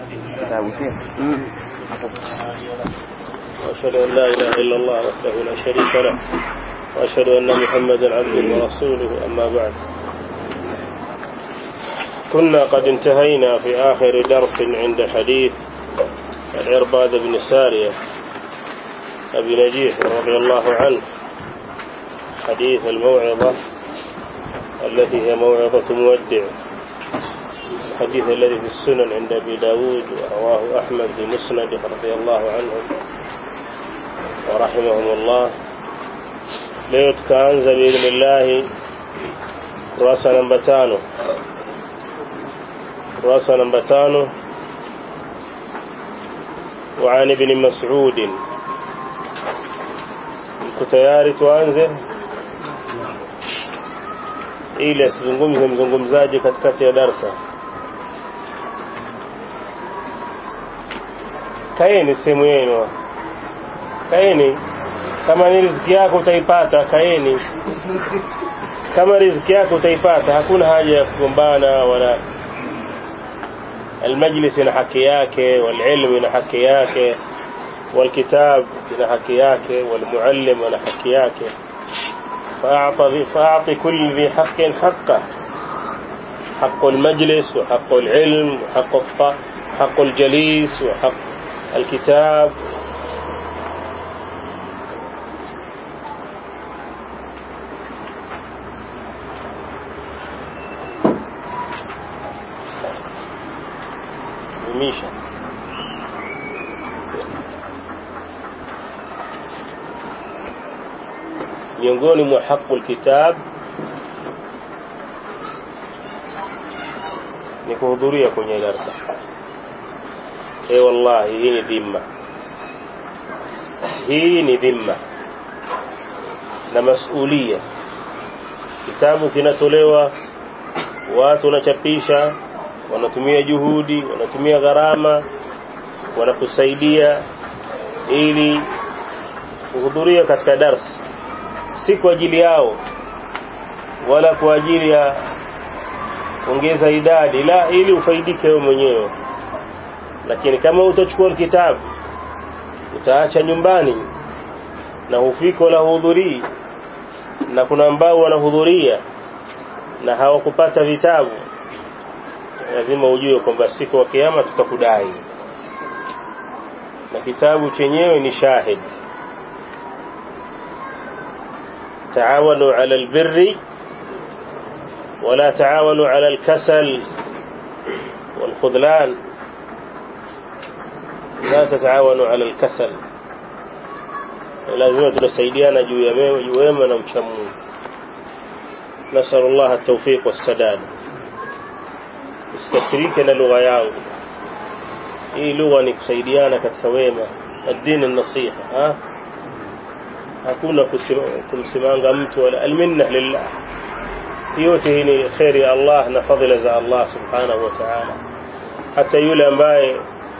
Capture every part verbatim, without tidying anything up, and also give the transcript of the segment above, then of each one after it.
kitabu sio وأشهد أن لا إله إلا الله وحده لا شريك له وأشهد أن محمدا عبده ورسوله أما بعد. كنا قد انتهينا في آخر درس عند حديث العرباض بن سارية أبي نجيح رضي الله عنه، حديث الموعظة التي هي موعظة مودع، الحديث الذي في السنن عند أبي داود ورواه أحمد في مسنده رضي الله عنهم ورحمهم الله. leo tukaanza biidhnillah kurasa namba tano kurasa namba tano وعن ابن مسعود. mko tayari tuanze ili asizungumze mzungumzaji katikati ya darasa? kaeni sehemu yenu, kaeni. Kama ni riziki yako utaipata, kaeni. Kama riziki yako utaipata, hakuna haja ya kugombana. Wala المجلس ina haki yake, والعلم ina haki yake, والكتاب ina haki yake, والمعلم ina haki yake. فاعطي فاعطي كل ذي حق حقه، حق المجلس وحق العلم وحق حق الجليس وحق الكتاب. ميشا miongoni mwa haqqul kitab ni kuhudhuria kwenye darasa. Eh, wallahi hii ni dhima, hii ni dhima na masulia. Kitabu kinatolewa, watu wanachapisha, wanatumia juhudi, wanatumia gharama, wanakusaidia ili kuhudhuria katika darasa, si kwa ajili yao wala kwa ajili ya kuongeza idadi, la, ili ufaidike wewe mwenyewe. Lakini kama utachukua kitabu utaacha nyumbani na hufiko la hudhurii, na kuna ambao wanahudhuria na hawakupata vitabu, lazima ujue kwamba siku ya kiyama tutakudai. Na kitabu chenyewe ni shahid. taawanu ala albirri wala taawanu ala alkasal walkhudlan, la tataawanu ala alkasal. lazima tunasaidiana juu ya wema na mcha Mungu. nasallallahu at-tawfiq was-sadad. Usikasirike na lugha yangu, hii lugha ni kusaidiana katika wema. ad-din an-nasiha, ha hakuna kumsimanga mtu, wala al-minna lillah. yote hii ni khairi ya Allah na fadhila za Allah subhanahu wa ta'ala. hata yule ambaye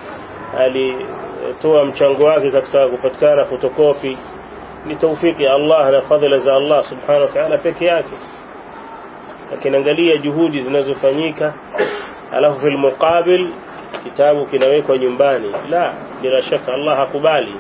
alitoa mchango wake katika kupatikana fotokopi ni taufiki ya Allah na fadhila za Allah subhanahu wa ta'ala peke yake. lakini angalia juhudi zinazofanyika, alafu fil muqabil kitabu kinawekwa nyumbani, la, bila shaka Allah hakubali.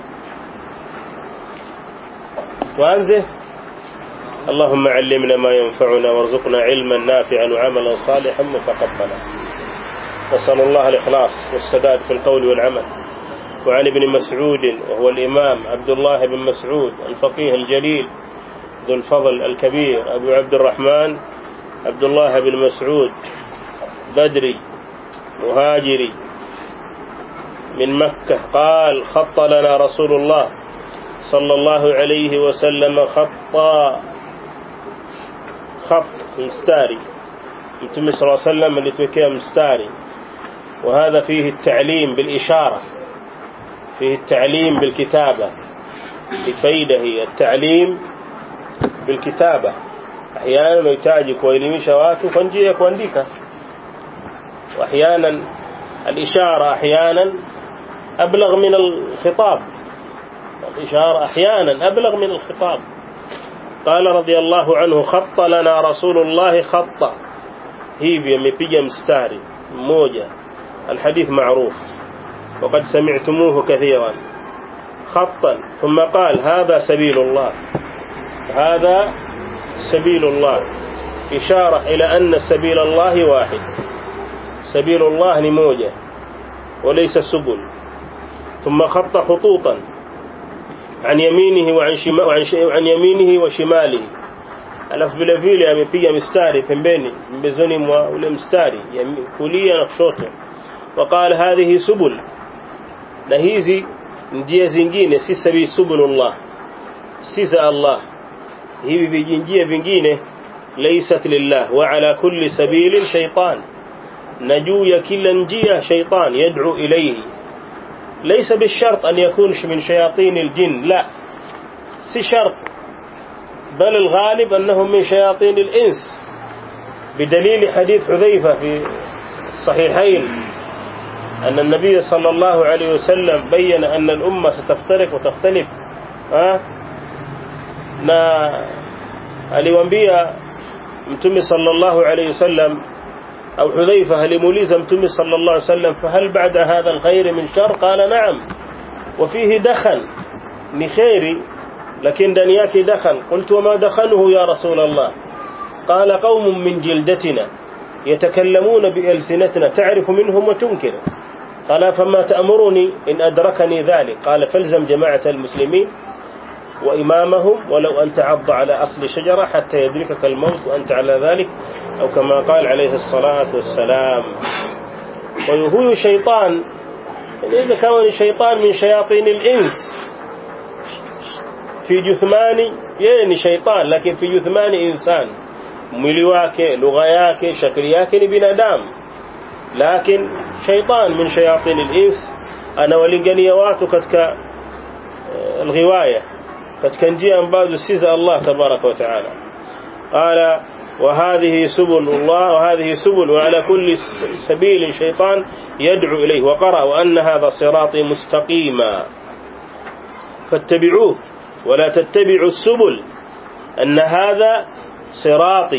tuanze. اللهم علمنا ما ينفعنا وارزقنا علما نافعا وعملا صالحا متقبلا. نسأل الله الإخلاص والسداد في القول والعمل. وعن ابن مسعود وهو الإمام عبد الله بن مسعود الفقيه الجليل ذو الفضل الكبير أبو عبد الرحمن عبد الله بن مسعود بدري مهاجري من مكة قال: خط لنا رسول الله صلى الله عليه وسلم خطا خط مستاري. النبي صلى الله عليه وسلم اللي توكيه مستاري، وهذا فيه التعليم بالإشارة، فيه التعليم بالكتابة. لفائدة هي التعليم بالكتابة. أحيانا يحتاج kuelimisha watu kwa njia ya kuandika، وأحيانا الإشارة أحيانا أبلغ من الخطاب، الإشارة أحيانا أبلغ من الخطاب. قال رضي الله عنه: خط لنا رسول الله خطا. hivi amepiga mstari mmoja الحديث معروف وقد سمعتموه كثيرا. خطا ثم قال هذا سبيل الله، هذا سبيل الله، إشارة إلى أن سبيل الله واحد، سبيل الله نموجة وليس سبل. ثم خط خطوطا عن يمينه وعن شماله وعن يمينه وشماله. alafu vile vile amepiga mistari pembeni mbezoni mwa ule mstari kulia na kushoto. Waqala hadhihi subul, na hizi njia zingine si sabi subulullah, si za Allah. Hivi vijinjia vingine laysat lillah, wa ala kulli sabilin shaytan, na juu ya kila njia shaytan yad'u ilayhi. laysa bishart an yakun min shayatin aljin, la si shart, بل الغالب أنهم من شياطين الإنس، بدليل حديث حذيفة في الصحيحين أن النبي صلى الله عليه وسلم بين أن الأمة ستفترق وتختلف. ها na aliwaambia mtume sallallahu alayhi wasallam au Hudhaifa alimuuliza mtume sallallahu alayhi wasallam, fahal ba'da hadha alkhair min shar? Qala na'am wa fihi dakhan, ni khairi لكن ndani yake dakhan. قلت وما دخنه يا رسول الله؟ قال قوم من جلدتنا يتكلمون بألسنتنا تعرف منهم وتنكر. قال فما تأمرني إن أدركني ذلك؟ قال فالزم جماعة المسلمين وإمامهم ولو أن تعض على أصل شجرة حتى يدركك الموت وأنت على ذلك، أو كما قال عليه الصلاة والسلام. وهو شيطان، إذا كان شيطان من شياطين الإنس في جثماني، يعني شيطان لكن في جثماني إنسان، mwili wake, lugha yake, shakli yake ni binadamu, lakini shaytan min shayatin al-ins, anawalingania watu katika alghiwaya, katika njia ambazo si za Allah tabaraka wa taala. Qala wa hadhihi subulullah wa hadhihi subul wa ala kulli sabilin shaytan yad'u ilayhi. Wa qara wa anna hadha sirati mustaqima fattabi'uhu ولا تتبعوا السبل أن هذا صراطي،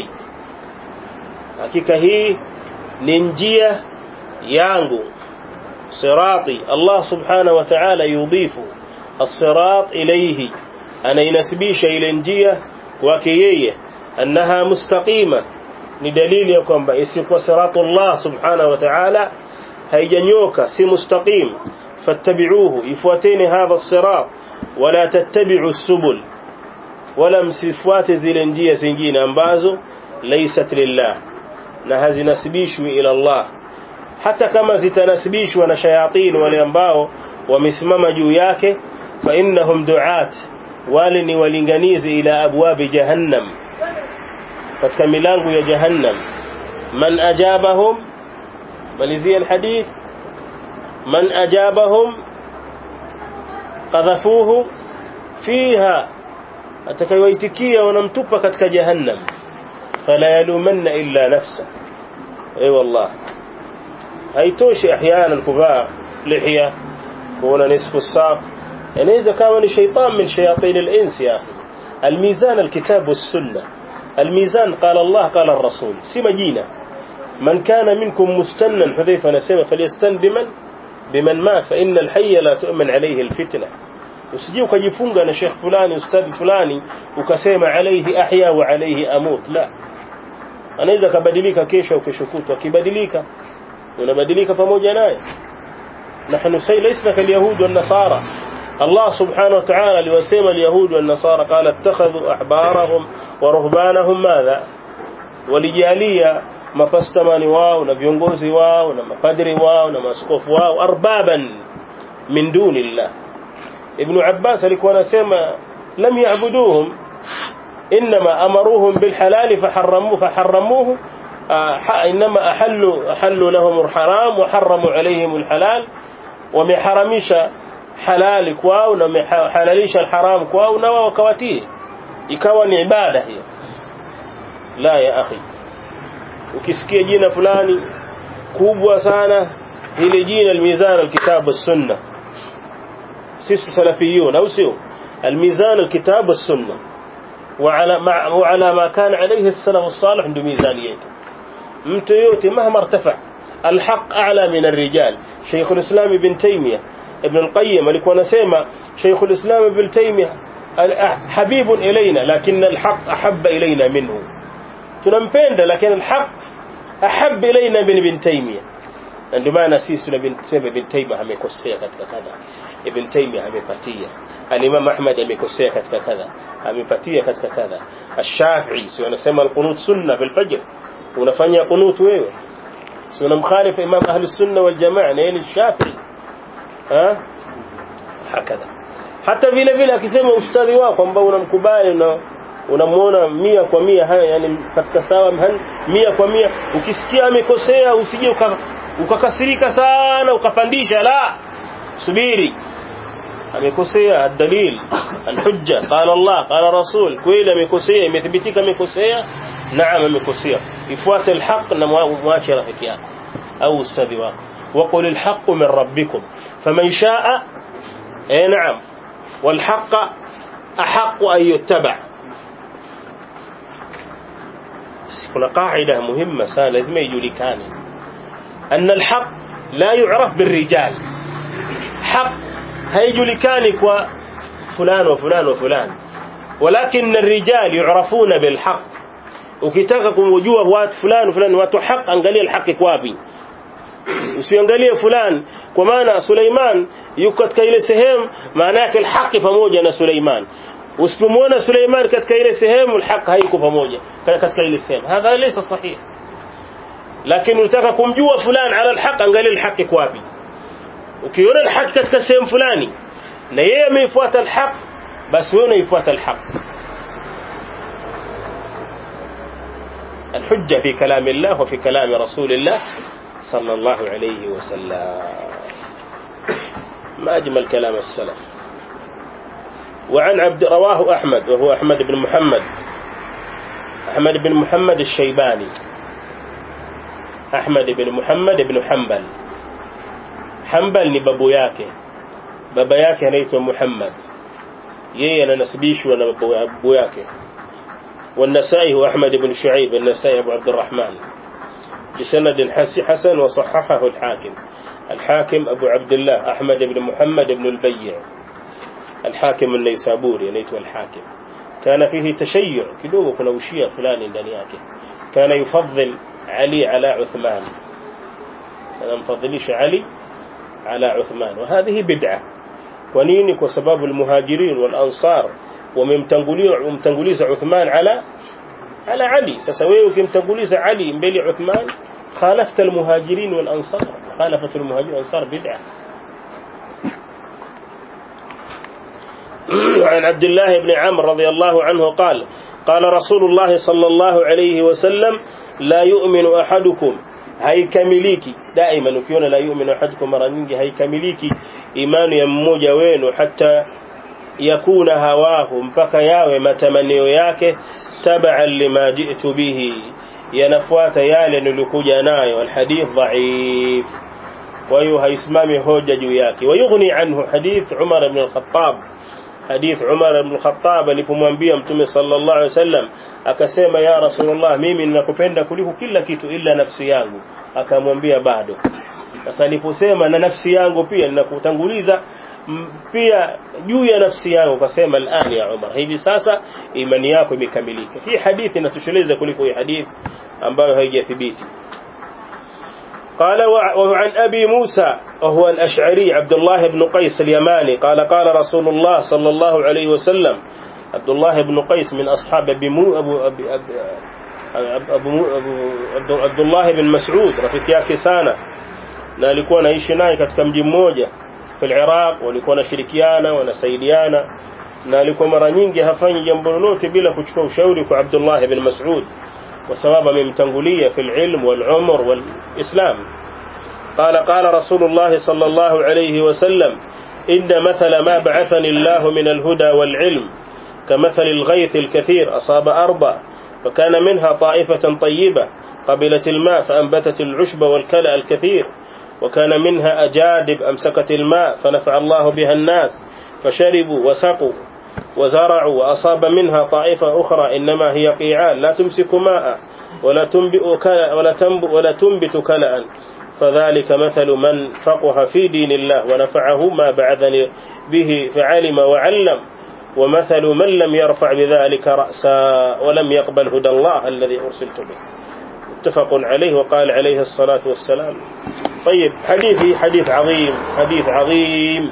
hakika hii ni njia yangu. صراطي Allah subhanahu wa ta'ala yudhifu الصراط إليه, أنا ينسبيش إلى njia kwake yeye. أنها مستقيمة ni dalili ya kwamba isipokuwa siratu Allah subhanahu wa ta'ala haijanyoka, si mustaqim. fattabi'uhu, ifuateni hadha الصراط ولا تتبعوا السبل, ولا msifuate zile njia zingine ambazo laysat lillah, na hazinasibishwi ila Allah. Hata kama zitanasibishwa na shayatin wale ambao wamesimama juu yake, fa innahum du'at, wale ni walinganizi ila abwabi jahannam, katika milango ya jahannam. Man ajabahum, malizia alhadith, man ajabahum qadhafuhu fiha, atakayoitikia wanamtupa katika jahannam. Fala yalumanna illa nafsa. Ay wallah, haitoshi احيانا kuvaa lihya kuona nisfu saq, inaweza kama ni shaytan min shayatin al-ins. ya akhi, الميزان الكتاب والسنة. الميزان قال الله قال الرسول، si majina. من كان منكم مستنا، حذيفة نسمى، فليستن بمن بمن مات فإن الحي لا تؤمن عليه الفتنة. usije ukajifunga na sheikh fulani ustadhi fulani ukasema alayhi ahya wa alayhi amut. La, anaweza kubadilika kesho au kesho kutwa. Kibadilika unabadilika pamoja naye. nahnu saylaisna kal yahud wan nasara. Allah subhanahu wa ta'ala aliwasema al-yahud wan nasara, qala ittakhadhu ahbarahum wa ruhbanahum madha, walijalia mapastamani wao na viongozi wao na mapadri wao na maskofu wao arbaban min dunillah. Ibn Abbas alikuwa anasema lam ya'buduhum, inma amaruhum bil halal faharramuhu faharramuhu, inma ahallu ahallu lahum al haram wa harramu alayhim al halal, wameharamisha halali kwao na wamehalalisha al haram kwao na wao wakawatii, ikawa ni ibada hiyo. La ya akhi, ukisikia jina fulani kubwa sana, hili jina al-mizan al-kitab was-sunnah. sisi salafiyun au sio? al-mizan al-kitab was-sunnah wa ala ma wa ala ma kana alayhi as-salaf as-salih ndio mizani yetu. mtu yote mahma irtafa الحق أعلى من الرجال. شيخ الإسلام ابن تيمية ابن القيم alikuwa anasema شيخ الإسلام ابن تيمية حبيب إلينا لكن الحق أحب إلينا منه. tunampenda lakini الحق أحب إلينا من ابن تيمية. ndio maana sisi tunasema ibn Taymiyyah amekosea katika kadha, ibn Taymiyyah amepatia, al-Imam Ahmad amekosea katika kadha, amepatia katika kadha. Ash-Shafi'i si wanasema al-qunut sunna bil fajr, unafanya qunut wewe si unamkhalifu Imam ahli sunna wal jamaa na yeye Shafi'i ha hakadha. Hata vile vile akisema ustadhi wako ambao unamkubali na unamuona mia kwa mia haya, yani katika sawa mia kwa mia, ukisikia amekosea usije ukakasirika sana ukapandisha, la, subiri, amekosea, dalil, alhujja, qala Allah qala rasul, kweli amekosea, imethibitika amekosea, naam amekosea, ifuate alhaq na muache rafiki yako au ustadhi wako. وقل الحق من ربكم فمن شاء اي نعم والحق احق ان يتبع. kuna قاعده مهمه sana lazima ijulikane, ان الحق لا يعرف بالرجال. حق هيجulikani kwa fulani wa fulani wa fulani, ولكن الرجال يعرفون بالحق. ukitaka kumjua watu fulani fulani watu haq, angalia alhaq kwa wapi, usiangalie fulani. kwa maana Suleiman yuko katika ile sehemu, maana yake alhaq pamoja na Suleiman. usipomwona Suleiman katika ile sehemu, alhaq haiko pamoja katika ile sehemu, hadha laysa sahih. lakini unataka kumjua fulani ala alhaq, angalia alhaq kwa wapi. ukiona alhaq katika sehemu fulani na yeye ameifuata alhaq, basi wewe unaifuata alhaq. الحجة في كلام الله وفي كلام رسول الله صلى الله عليه وسلم. ما أجمل كلام السلف. وعن عبد رواه أحمد وهو أحمد بن محمد أحمد بن محمد الشيباني أحمد بن محمد بن حنبل. حنبل ni babu yake, baba yake anaitwa Muhammad, yeye ananasibishwa na babu yake. والنسائي هو أحمد بن شعيب النسائي أبو عبد الرحمن بسند حسن وصححه الحاكم. الحاكم أبو عبد الله أحمد بن محمد بن البيع الحاكم النيسابوري نيته الحاكم. كان فيه تشيع كدوه كنا وشيع فلان دنياك، كان يفضل علي على عثمان، كان مفضليش علي على عثمان، وهذه بدعة. ونينك وسباب المهاجرين والأنصار وممتنقليز عثمان على على علي. سسويه كمتنقليز علي مبلي عثمان، خالفت المهاجرين والأنصار، خالفت المهاجرين والأنصار بدعة. عن عبد الله بن عمرو رضي الله عنه قال قال رسول الله صلى الله عليه وسلم لا يؤمن أحدكم، هاي كمليكي دائما ukiona لا يؤمن أحدكم mara nyingi haikamiliki imani ya mmoja wenu, hata yakuna hawahu, mpaka yawe matamanio yake, tab'an lima ji'tu bihi, yanafuata yale nilikuja nayo. alhadith dha'if, wa hiyo haisimami hoja juu yake. wayughni anhu hadith Umar ibn al-Khattab, hadith Umar ibn al-Khattab alipomwambia Mtume sallallahu alaihi wasallam, akasema ya Rasulullah, mimi ninakupenda kuliko kila kitu ila nafsi yangu. akamwambia bado. Sasa aliposema na nafsi yangu pia ninakutanguliza pia juu ya nafsi yangu, akasema al'an ya Umar, hivi sasa imani yako imekamilika. Hii hadithi inatosheleza kuliko hii hadithi ambayo haijathibiti. قال وعن أبي موسى وهو الأشعري عبد الله بن قيس اليماني قال قال رسول الله صلى الله عليه وسلم. عبد الله بن قيس من أصحاب أبي مو أبو أبي أبو أبو أبو عبد الله بن مسعود رفيق yake sana, na alikuwa anaishi naye katika mji mmoja في العراق, walikuwa wanashirikiana wanasaidiana, na alikuwa mara nyingi hafanyi jambo lolote bila kuchukua ushauri kwa Abdullah ibn Mas'ud, kwa sababu amemtangulia في العلم والعمر والإسلام. قال قال رسول الله صلى الله عليه وسلم إن مثل ما بعثني الله من الهدى والعلم كمثل الغيث الكثير أصاب أرضا فكان منها طائفة طيبة قبلت الماء فأنبتت العشب والكلأ الكثير، وكان منها أجادب أمسكت الماء فنفع الله بها الناس فشربوا وسقوا وزرعوا، وأصاب منها طائفة أخرى إنما هي قيعان لا تمسك ماء ولا تنبئ كلأ ولا تنبت كلأ فذلك مثل من فقه في دين الله ونفعه ما بعثني به فعلم وعلم ومثل من لم يرفع بذلك رأسا ولم يقبل هدى الله الذي أرسلت به. اتفق عليه. وقال عليه الصلاة والسلام. طيب حديثي حديث عظيم حديث عظيم.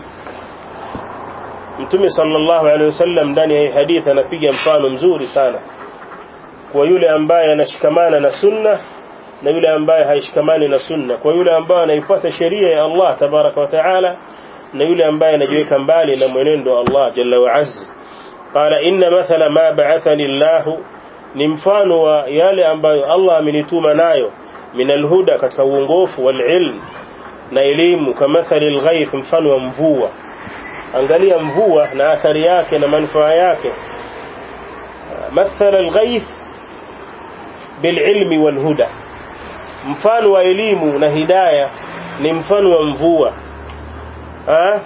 Mtume sallallahu alaihi wasallam ndani ya hadithi anapiga mfano mzuri sana kwa yule ambaye anashikamana na sunna na yule ambaye haishikamani na sunna, kwa yule ambaye anaifuata sheria ya Allah tabaraka wa taala na yule ambaye anajiweka mbali na mwenendo wa Allah jalla wa azza. Qala inna mathala ma ba'athani Allah, ni mfano wa yale ambayo Allah amenituma nayo min alhuda, katika uongofu, wal ilm, na elimu, kama mathali alghayth, mfano wa mvua. Angalia mvua na athari yake na manufaa yake. Mathala alghayth bil ilmi wal huda, mfano wa elimu na hidayah ni mfano wa mvua. ah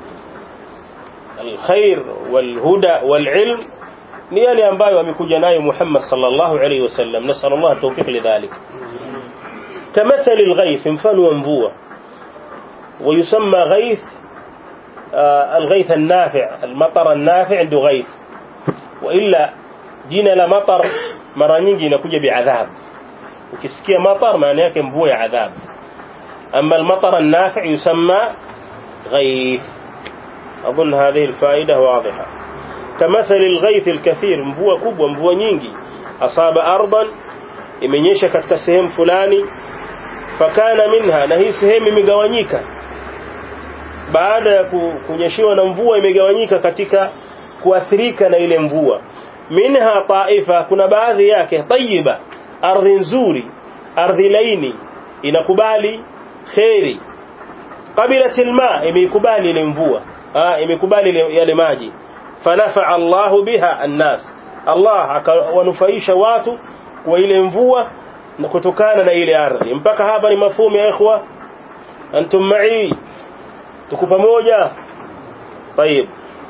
alkhair wal huda wal ilm ni yale ambayo amekuja nayo Muhammad sallallahu alayhi wasallam. Nasallallahu tawfiq lidhalik. Kamathali alghayth, mfano wa mvua. ويسمى غيث الغيث النافع، المطر النافع عنده غيث. وإلا جينا لمطر mara nyingi inakuja biadhab. Ukisikia matar maana yake mvua ya adhab. Amma al-matar an-nafi' yusamma ghayth. أظن هذه الفائدة واضحة. كمثل الغيث الكثير، mvua kubwa, mvua nyingi. Asaba ardan, imenyesha katika sehemu fulani, fakana minha, na hii sehemu imegawanyika baada ya kunyeshiwa na mvua, imegawanyika katika kuathirika na ile mvua. Minha taifa, kuna baadhi yake tayyiba, ardhi nzuri, ardhi laini, inakubali khairi. qabilat alma, imekubali ile mvua, ah imekubali yale maji. Fanafa Allahu biha an-nas, Allah akawanufaisha watu kwa ile mvua na kutokana na ile ardhi. Mpaka hapa ni mafhumu ya ikhwa? Antum ma'i? tuko pamoja? طيب.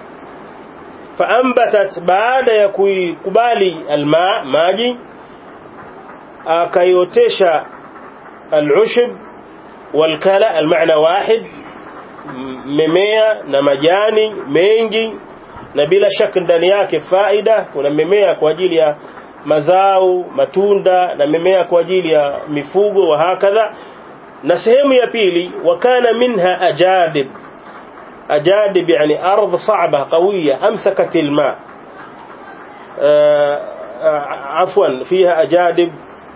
فأنبتت, baada ya kuikubali alma, maji, akayotesha al-ushb wal-kala, al-maana wahid, mimea na majani mengi, na bila shaka ndani yake faida. Kuna mimea kwa ajili ya mazao, matunda, na mimea kwa ajili ya mifugo wa hakadha. Na sehemu ya pili, wakana minha ajadib. أجادب يعني أرض صعبة قوية أمسكت الماء، عفوا فيها أجادب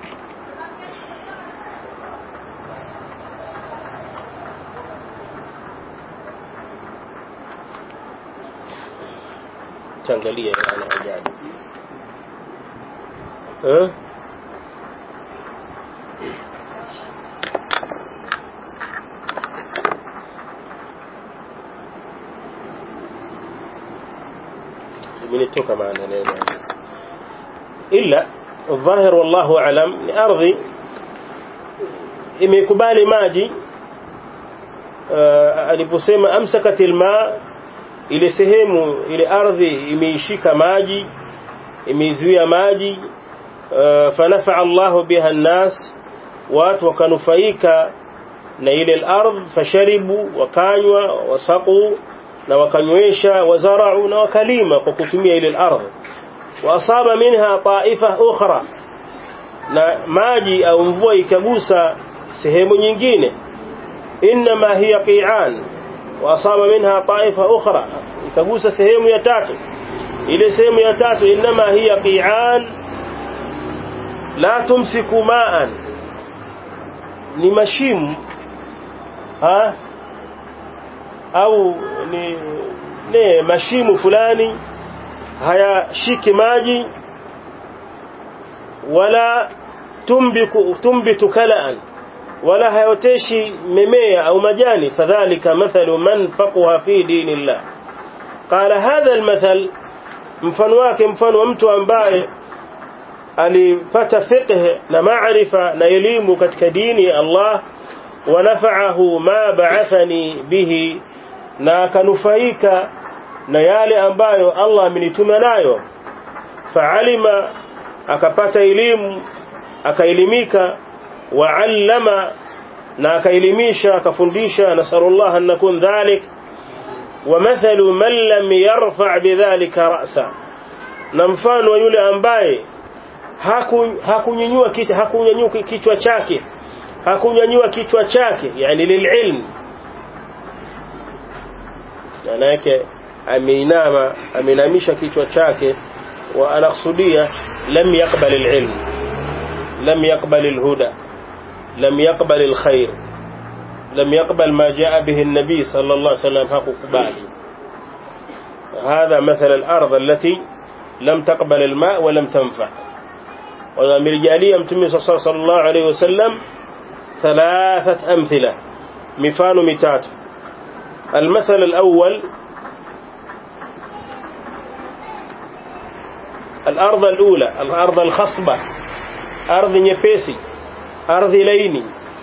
تنقلية يعني أجادب ها منتوك معنا لنا. إلا الظاهر والله أعلم أرضي imekubali maji. uh, aliposema amsakat alma, ile sehemu ile ardhi imeishika maji, imezuia maji. uh, fanafa Allah biha an-nas, watu wakanufaika na ile al-ardh. Fasharibu, wakanywa, wasaqu, na wakanywesha, wazara'u, na wakalima kwa kutumia ile al-ardh. Wa asaba minha ta'ifa ukhra, na maji au mvua ikagusa sehemu nyingine. Inma hiya qi'an, wa asaba minha ta'ifa ukhra, ikagusa sehemu ya tatu. Ile sehemu ya tatu inma hiya qi'an la tumsiku ma'an, ni mashimu ha au ni ne mashimu fulani hayashiki maji, wala tumbiku tumbitu kalaan, wala hayoteshi mimea au majani. Fadhalika mathalu man faqaha fi dinillah. Qala hadha almathal, mfano wake mfano wa mtu ambaye alipata fiqh na maarifa na elimu katika dini ya Allah. Wa nafa'ahu ma ba'athani bihi, na kanufaika na yale ambayo Allah amenituma nayo. Fa'alima, akapata elimu, akaelimika. Wa 'allama, na akaelimisha akafundisha. Nasallallahu an nakun dhalik. Wa mathalu man lam yarfa' bidhalika ra'sa, na mfano yule ambaye hakunyanyua kichwa hakunyanyua kichwa chake hakunyanyua kichwa chake yani lililm, maana yake ameinama ameinamisha kichwa chake, wa anakusudia lam yaqbal alilm, lam yaqbal alhuda, lam yaqbal alkhair, lam yaqbal ma jaa bihi an-nabi sallallahu alayhi wasallam, hakukubali. هذا مثل الأرض التي لم تقبل الماء ولم تنفع. ومرجالية متمي صلى الله عليه وسلم ثلاثة أمثلة، مفان متات. المثل الأول الأرض الأولى، الأرض الخصبة، أرض نيبيسي، أرض ليني،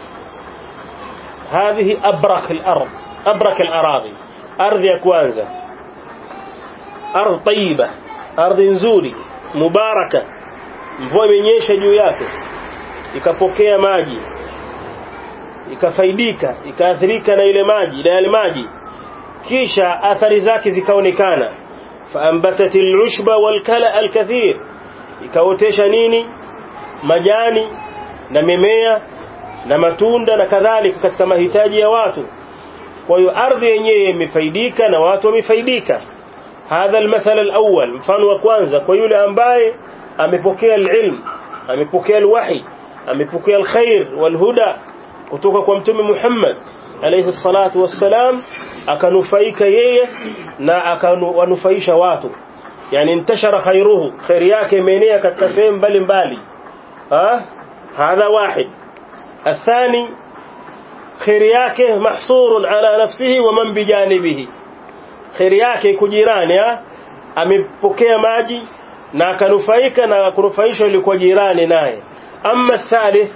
هذه أبرك الأرض، أبرك الأراضي، أرض يكوانزا، أرض طيبة، أرض نزوري مباركة، mvua imenyesha juu yake ikapokea maji ikafaidika ikaathirika na ile maji na yale maji, kisha athari zake zikaonekana. faambatatil ushba wal kala al kathir, ikaotesha nini? Majani na mimea na matunda na kadhalika katika mahitaji ya watu. Kwa hiyo ardhi yenyewe imefaidika na watu wamefaidika. hadha almathal alawwal, mfano wa kwanza kwa yule ambaye amepokea alilm, amepokea alwahi, amepokea alkhair walhuda kutoka kwa mtume Muhammad alayhi salatu wassalam, akanufaika yeye na akanufaisha watu. yani intashara khairuhu, khair yake imeenea katika sehemu mbalimbali. ah hadha wahid. الثاني خير yake mahsurun ala nafsihi wa man bijanibihi, khair yake kujirani, amepokea maji na akanufaika na kunufaisha yule kwa jirani naye. Amma الثالث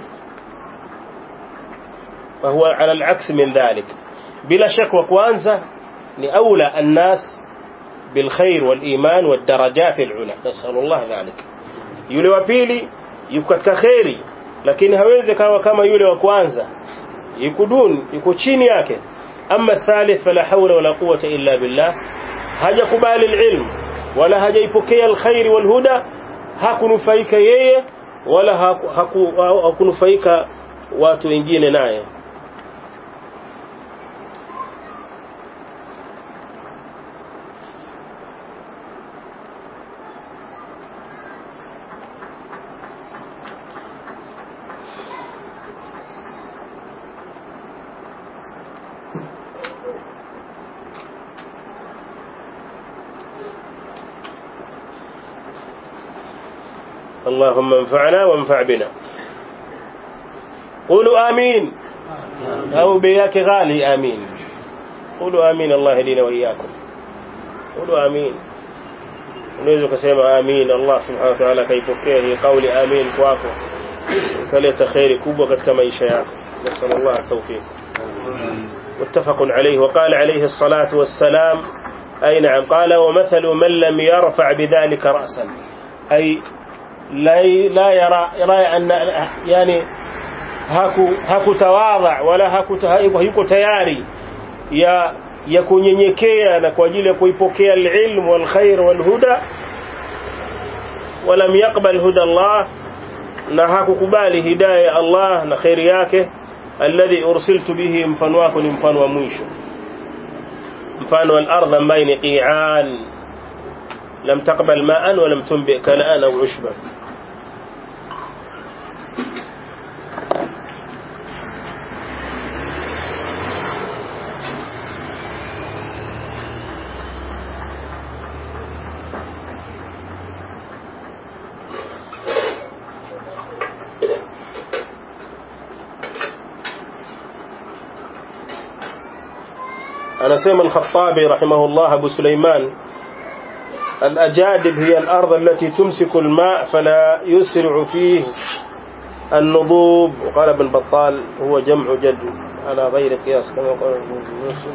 فهو على العكس من ذلك. بلا شك وكwanza ni أولى الناس بالخير والإيمان والدرجات العلى، نسأل الله ذلك. yule wa pili yuko katika khairi lakini hawezi kawa kama yule wa kwanza, yuko duni, yuko chini yake. Amma الثالث فلا حول ولا قوة إلا بالله، hajakubali العلم wala hajaipokea alkhair walhuda, hakunufaika yeye wala hakunufaika watu wengine naye. اللهم انفعنا وانفع بنا. قولوا آمين، أو بياك غالي آمين. قولوا آمين، الله يهدينا وإياكم. قولوا آمين. unaweza kusema آمين الله سبحانه وتعالى kaipokee kauli آمين kwako, kaleta khairi kubwa katika maisha yako. نسأل الله التوفيق. متفق عليه. وقال عليه الصلاة والسلام أي نعم قال ومثل من لم يرفع بذلك رأسا، أي لا لا يرى يرى أن يعني haku hakutawadha wala hakutayuko tayari ya ya kunyenyekea na kwa ajili ya kuipokea alilm walkhair walhuda, walam yaqbal huda Allah, na hakukubali hidayah Allah na khairi yake. alladhi ursiltu bihi, mfano wako ni mfano wa mwisho, mfano al-ardh ambayo ni qi'an lam taqbal ma'an wa lam tunbi kala'an aw ushba. anasema al-Khattabi rahimahullah Abu Sulaiman, الأجادب هي الأرض التي تمسك الماء فلا يسرع فيه النضوب. وقال ابن بطال هو جمع جد على غير قياس كما قال ابن مسلم.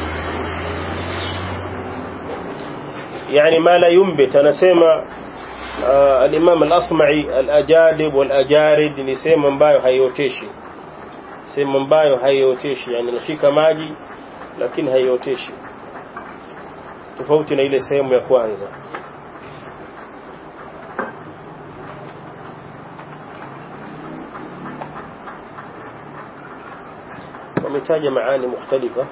يعني ما لا ينبت. أنا سيما al-Imam al-Asma'i al-ajadib wal-ajarid ni sehemu ambayo haioteshi, sehemu ambayo haioteshi, yani inashika maji lakini haioteshi, tofauti na ile sehemu ya kwanza. Wametaja maani mukhtalifa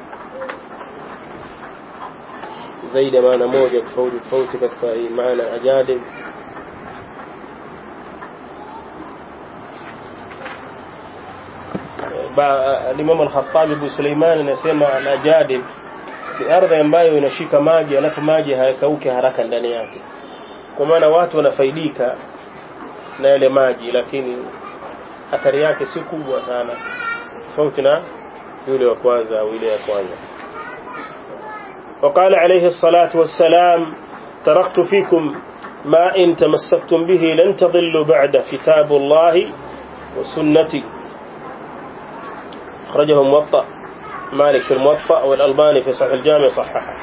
zaidi maana moja tofauti tofauti katika hii maana ajadib. Imam al-Khattabi Abu Suleiman anasema al-ajadib ni ardhi ambayo inashika maji alafu maji hayakauki haraka ndani yake, kwa maana watu wanafaidika na yale maji lakini athari yake si kubwa sana, tofauti na yule wa kwanza au ile ya kwanza. وقال عليه الصلاة والسلام تركت فيكم ما إن تمسكتم به لن تضلوا بعد كتاب الله وسنتي. أخرجه موطأ مالك في الموطأ والألباني في صحيح الجامع صححه.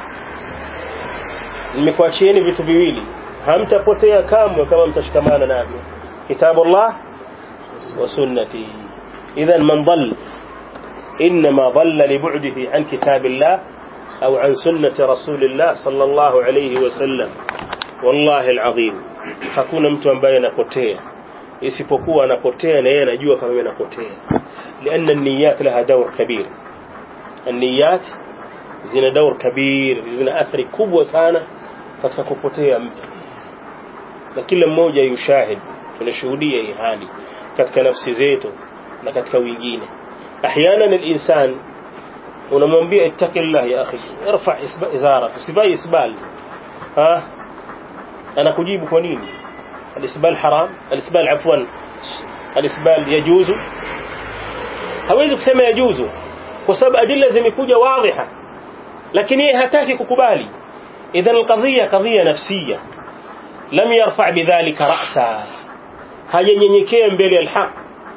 nimekuachieni vitu viwili hamtapotea kamwe kama mtashikamana navyo, kitabullah wa sunnati. idhan man dhalla inma dhalla li bu'dihi an kitabillah au an sunnati rasulillah sallallahu alayhi wasallam. wallahi alazim, hakuna mtu ambaye anapotea isipokuwa anapotea na yeye anajua kama yeye anapotea. لأن النيات لها دور كبير. النيات zina دور كبير, zina athari kubwa sana katika kupotea mtu, na kila mmoja yushahid, tunashuhudia hii hali katika nafsi zetu na katika wengine. احيانا الانسان unamwambia ittaqillah ya akhi, irfa izara, usibai isbal, ha anakujibu kwa nini? alisbal haram, alisbal afwan, alisbal yajuzu. hawezi kusema yajuzu kwa sababu adilla zimekuja waziha, lakini yeye hataki kukubali. idhan alqadhiya qadhiya nafsiyya, lam yarfa' bidhalika ra'sa, hajanyenyekea mbele ya haki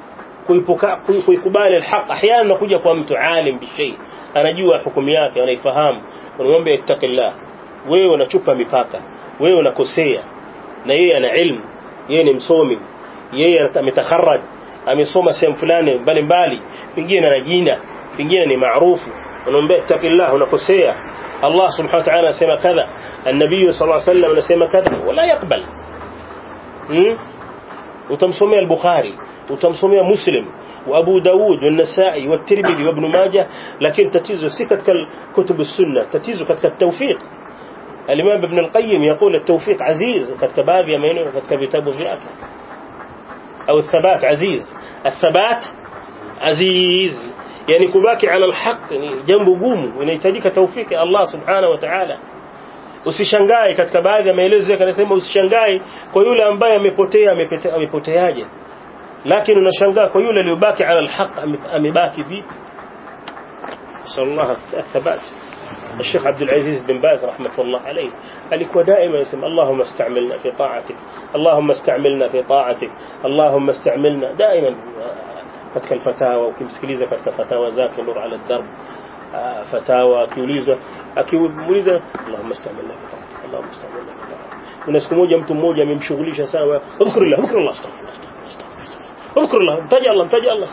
kuikubali alhaq. احيانا nakuja kwa mtu alim bishay, anajua hukumu yake, anaifahamu, unamwambia ittaqillah, wewe unachupa mipaka, wewe unakosea, na yeye ana ilmu, yeye ni msomi, yeye ametakharraj, amesoma sehemu fulani mbalimbali, pengine ana jina, pengine ni maarufu, unamwambia ittaqillah, unakosea. Allah subhanahu wa ta'ala anasema kadha, an-nabii sallallahu alayhi wasallam anasema kadha, wala yakbal. hmm? utamsomea al-Bukhari, utamsomea Muslim وابو داود والنسائي والترمذي وابن ماجه, لكن تتيزو si katika كتب السنه, tatizo katika التوفيق. الامام ابن القيم يقول التوفيق عزيز katika baadhi ya maeneo katika vitabu vyake, au الثبات عزيز. الثبات عزيز yani kubaki ala alhaq ni jambo gumu, inahitajika tawfiki Allah subhanahu wa ta'ala. Usishangae katika baadhi ya maelezo yake anasema usishangae kwa yule ambaye amepotea, amepotea amepoteaje, lakini unashangaa kwa yule aliyobaki ala alhaq amebaki vipi. sallallahu athabat. الشيخ عبد العزيز بن باز رحمه الله عليه alikuwa daima yasema اللهم استعملنا في طاعتك, اللهم استعملنا في طاعتك, اللهم استعملنا daima katika fatawa. Ukimsikiliza katika fatawa zake Nur ala Darb, fatawa akiulizwa akimuuliza Allahumma istamilna fi ta'atik, Allahumma istamilna fi ta'atik. Kuna siku moja mtu mmoja amemshughulisha sana, udhkurillah udhkurillah astaghfirullah udhkurillah, mtaja Allah mtaja Allah.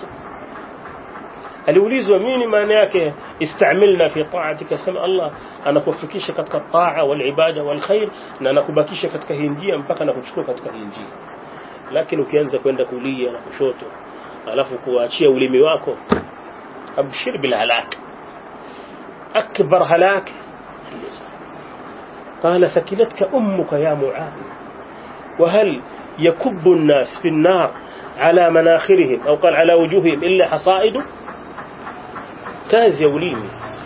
aliulizwa nini maana yake istamilna fi ta'atika, sema Allah anakufikisha katika taa wal ibada wal khair, na anakubakisha katika hii njia mpaka anakuchukua katika hii njia. Lakini ukianza kwenda kulia na kushoto alafu kuachia ulimi wako, abshir bil halak, akbar halak. قال ثكلتك أمك يا معاذ وهل يكب الناس في النار على مناخرهم أو قال على وجوههم إلا حصائد. كاز يا وليمي,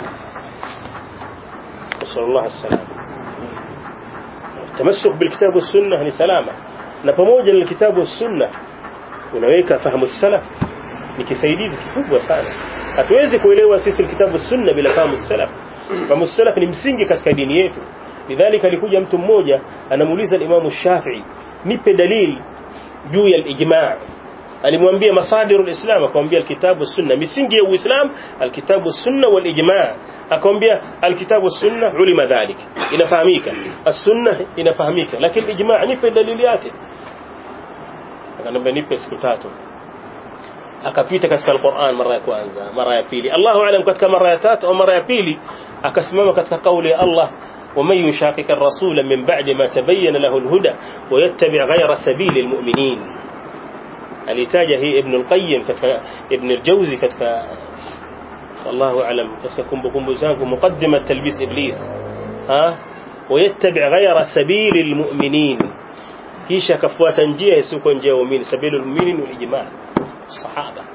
نسأل الله السلامة. التمسك بالكتاب والسنة ni salama, na pamoja na kitabu na sunna unaweka fahamu salaf ni kisaidizi kikubwa sana. Hatuwezi kuelewa sisi kitabu na sunna bila fahamu salaf. Fahamu salaf ni msingi katika dini yetu. Lidhalika alikuja mtu mmoja anamuuliza Imam Shafi'i, nipe dalili juu ya al-ijma'. alimwambia masadirul islam, akamwambia alkitabu sunna, misingi ya uislam alkitabu sunna wal ijma'. akamwambia alkitabu sunna ulima dhalik, inafahamika, as-sunna inafahamika, lakini ijma' nipe dalili yake. Akanambia nipe siku tatu. Akapita katika al-Qur'an mara ya kwanza, mara ya pili, Allahu aalam katika mara ya tatu au mara ya pili akasimama katika kauli ya Allah, ومن يشاقق الرسول من بعد ما تبين له الهدى ويتبع غير سبيل المؤمنين. alitaja hii Ibn al-Qayyim katika Ibn al-Jawzi katika Allahu aalam katika kumbukumbu zangu muqaddimat talbis iblis, ha ويتبع غير سبيل المؤمنين, kisha kafuata njia isiyo njia ya muumini, sabilul mu'minin wal ijma' sahaba.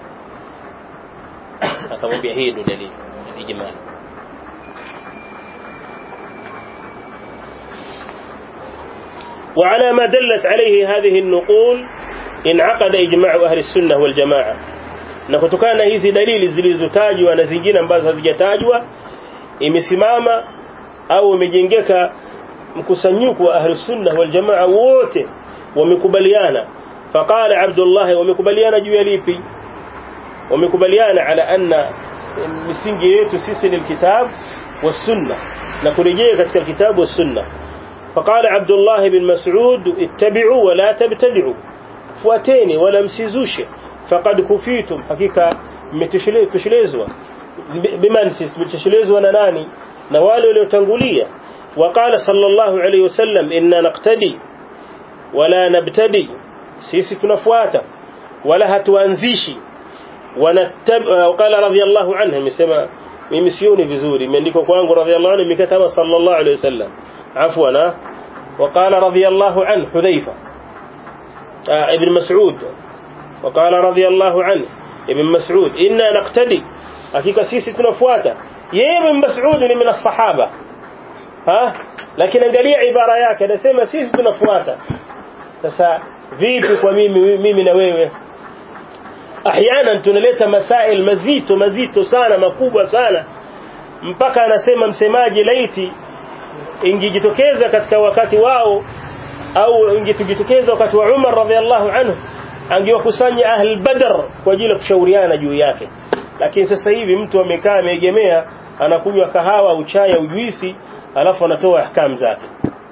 akamwambia hii ndio dalili ijma'. وعلى ما دلت عليه هذه النقول انعقد إجماع أهل السنة والجماعة. na kutokana hizi dalili zilizotajwa na zingine ambazo hazijatajwa, imesimama au imejengeka mkusanyiko wa ahli sunna wal jamaa, wote wamekubaliana. faqala Abdullah, wamekubaliana juu ya lipi? wamekubaliana ala anna misingi yetu sisi ni kitabu wa sunna, na kurejea katika kitabu wa sunna. فقال عبد الله بن مسعود اتبعوا ولا تبتدعوا, fuateni wala msizushe, faqad kufitum, hakika mmetoshelezwa. biman mmetoshelezwa na nani? na wale waliotangulia. وقال صلى الله عليه وسلم inna naqtadi wala nabtadi, sisi tunafuata wala hatuanzishi. وقال رضي الله عنه, amesema mimi sioni vizuri, imeandikwa kwangu radhiyallahu anhu, mikataba sallallahu alayhi wasallam عفوا. وقال رضي الله عنه حذيفة آه ابن مسعود, وقال رضي الله عنه ابن مسعود إنا نقتدي, hakika sisi tunafuata. yeye ibn Mas'ud ni min as-sahaba, ha lakini angalia ibara yake, anasema sisi tunafuata. sasa vipi kwa mimi mimi na wewe? احيانا tunaleta masail mazito mazito sana, makubwa sana, mpaka anasema msemaji laiti ingejitokeza katika wakati wao au ingejitokeza wakati wa Umar radhiallahu anhu, angewakusanya ahli Badr kwa ajili ya kushauriana juu yake. Lakini sasa hivi mtu amekaa ameegemea, anakunywa kahawa au chai au juisi, alafu anatoa ahkam zake.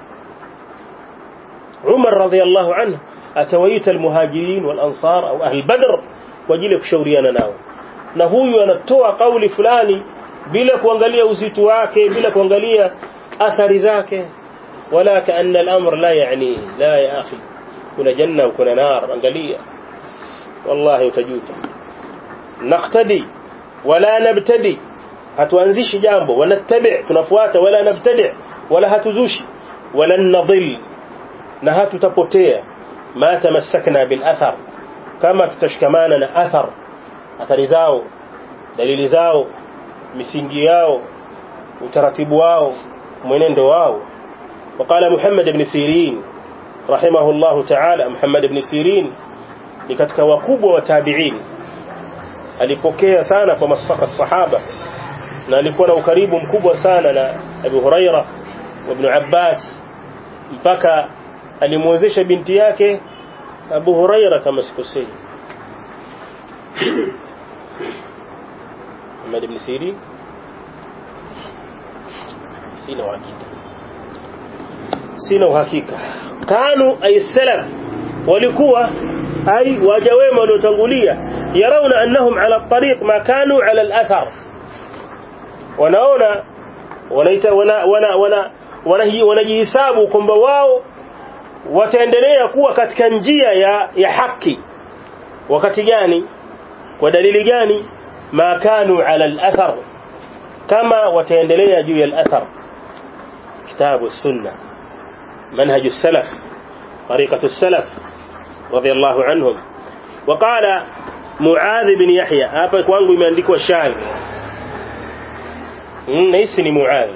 Umar radhiallahu anhu atawaita almuhajirin wal ansar au ahli Badr kwa ajili ya kushauriana nao, na huyu anatoa kauli fulani bila kuangalia uzito wake, bila kuangalia athari zake, wala kaanna al-amr la yani la ya akhi, kuna janna au kuna nar. angalia wallahi utajuta. naqtadi wala nabtadi, hatuanzishi jambo. wanattabi, tunafuata. wala nabtadi, wala hatuzushi. wala nadhil, na hatutapotea. ma tamassakna bil athar, kama tutashikamana na athar, athari zao, dalili zao, misingi yao, utaratibu wao, mwenendo wao. وقال محمد بن سيرين رحمه الله تعالى, محمد بن سيرين ni katika wakubwa wa tabi'in, alipokea sana kwa masaka sahaba, na alikuwa na ukaribu mkubwa sana na Abu Huraira wa Ibn Abbas, mpaka alimwozesha binti yake Abu Huraira kama sikosei. Muhammad ibn Sirin, sina uhakika sina uhakika kanu ay salaf, walikuwa ay waja wema waliotangulia, yarauna annahum ala at-tariq ma kanu ala al-athar, wanaona wanaita wana wana wana wanajihesabu kwamba wao wataendelea kuwa katika njia ya ya haki. wakati gani? kwa dalili gani? ma kanu ala al-athar, kama wataendelea juu ya al-athar, kitabu sunna, منهج السلف، طريقة السلف رضي الله عنهم. وقال معاذ بن يحيى, hapa kwangu imeandikwa shadh, nahisi ni Muadh,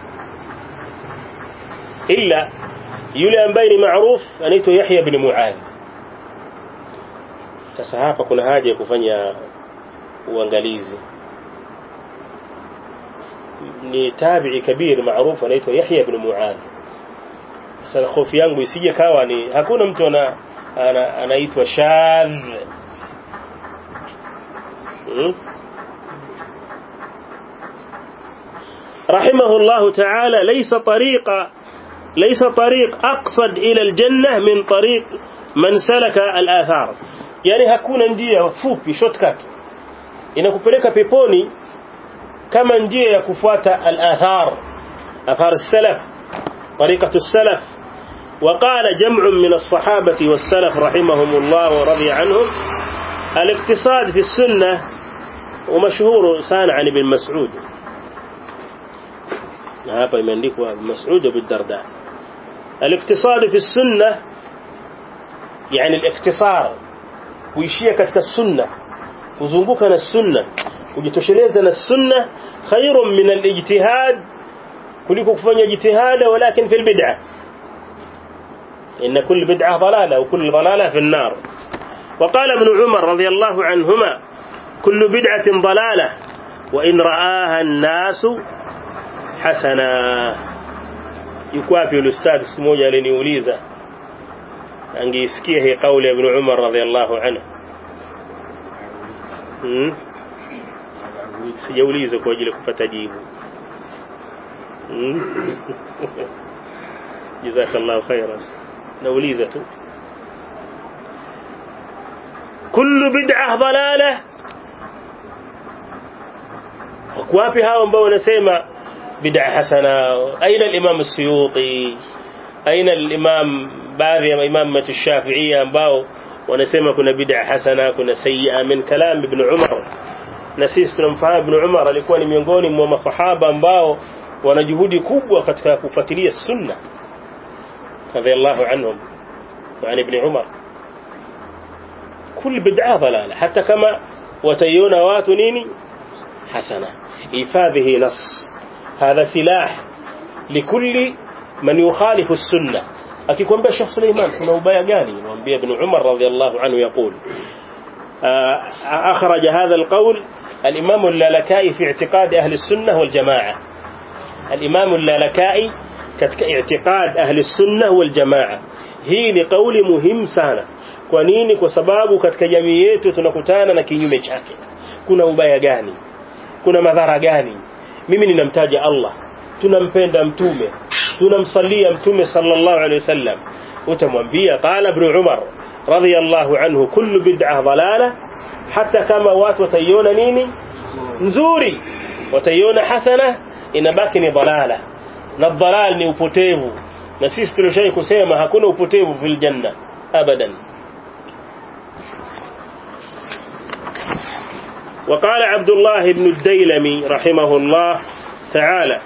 ila yule ambaye ni maarufu anaitwa Yahya bin Muadh. sasa hapa kuna haja ya kufanya uangalizi. ni tabi'i kabir maarufu anaitwa Yahya bin Muadh. Sasa hofu yangu isije kawa ni hakuna mtu ana ana anaitwa shadh. hmm? رحمه الله تعالى ليس طريق ليس طريق أقصد إلى الجنة من طريق من سلك الآثار. يعني hakuna njia fupi shortcut inakupeleka peponi kama njia ya kufuata al-athar athar as-salaf طريقة السلف. وقال جمع من الصحابة والسلف رحمهم الله ورضي عنهم الاقتصاد في السنة ومشهور سان عن ابن مسعود hapa imeandikwa Mas'ud bin Darda. Al-iktisad fi as-sunnah yani al-iktisar kuishia katika sunna kuzunguka na sunna kujitosheleza na sunna khairun min al-ijtihad kuliko kufanya jitihada walakin fi al-bid'ah inna kull bid'ah dalalah wa kull dalalah fi an-nar. وقال ابن عمر رضي الله عنهما كل بدعة ضلالة وإن رآها الناس hasana. Yuko wapi ustadhi siku moja aliniuliza angeisikia hii kauli ya Ibn Umar radhiallahu anhu. hmm sijauliza kwa ajili ya kupata jibu. hmm jazakallahu khairan, nauliza tu. kullu bid'ah dalalah. wapi hao ambao wanasema بدعة حسنة؟ أين الإمام السيوطي؟ أين الإمام باذي إمام الشافعية ambao wanasema kuna bid'a hasana kuna sayyi'a min kalam ibn Umar. Na sisi tunamfahamu ibn Umar alikuwa ni miongoni mwa masahaba ambao wana juhudi kubwa katika kufuatilia sunna radiyallahu anhum wa ibn Umar. kul bid'a dalala hata kama wataiona watu nini hasana. ifadhihi nas هذا سلاح لكل من يخالف السنة. akikwambia Sheikh Suleiman kuna ubaya gani? Mwambie Ibn Umar radhiyallahu anhu يقول أخرج هذا القول الإمام اللالكائي في اعتقاد أهل السنة والجماعة. الإمام اللالكائي katika اعتقاد أهل السنة والجماعة. hii ni kauli muhimu sana. Kwa nini? Kwa sababu katika jamii yetu tunakutana na kinyume chake. Kuna ubaya gani? Kuna madhara gani? Mimi ninamtaja Allah, tunampenda mtume, tunamsalia mtume sallallahu alayhi wasallam, utamwambia qala ibn Umar radiyallahu anhu kullu bid'ah dalala, hata kama watu wataiona nini nzuri, wataiona hasana, inabaki ni dalala. Na dalal ni upotevu, na sisi tulishawahi kusema hakuna upotevu fil janna abadan. وقال عبد الله بن الديلمي رحمه الله تعالى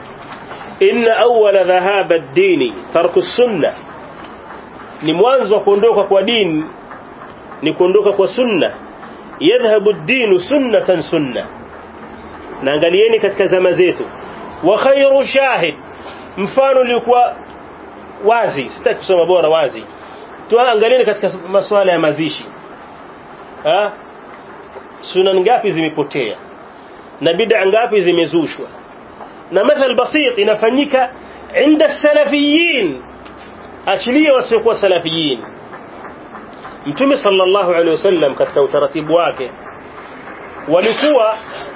إن أول ذهاب الدين ترك السنة. ni mwanzo wa kuondoka kwa dini ni kuondoka kwa sunna. yadhhabu ad-din sunnatan sunna. na angalieni katika zama zetu wa khairu shahid, mfano ulikuwa wazi, sitaki kusema bora wazi, tuangalieni katika masuala ya mazishi. ha sunan ngapi zimepotea na bid'a ngapi zimezushwa? na mithal basit inafanyika inda salafiyin, achilia wasiokuwa salafiyin. Mtume sallallahu alaihi wasallam katika utaratibu wake walikuwa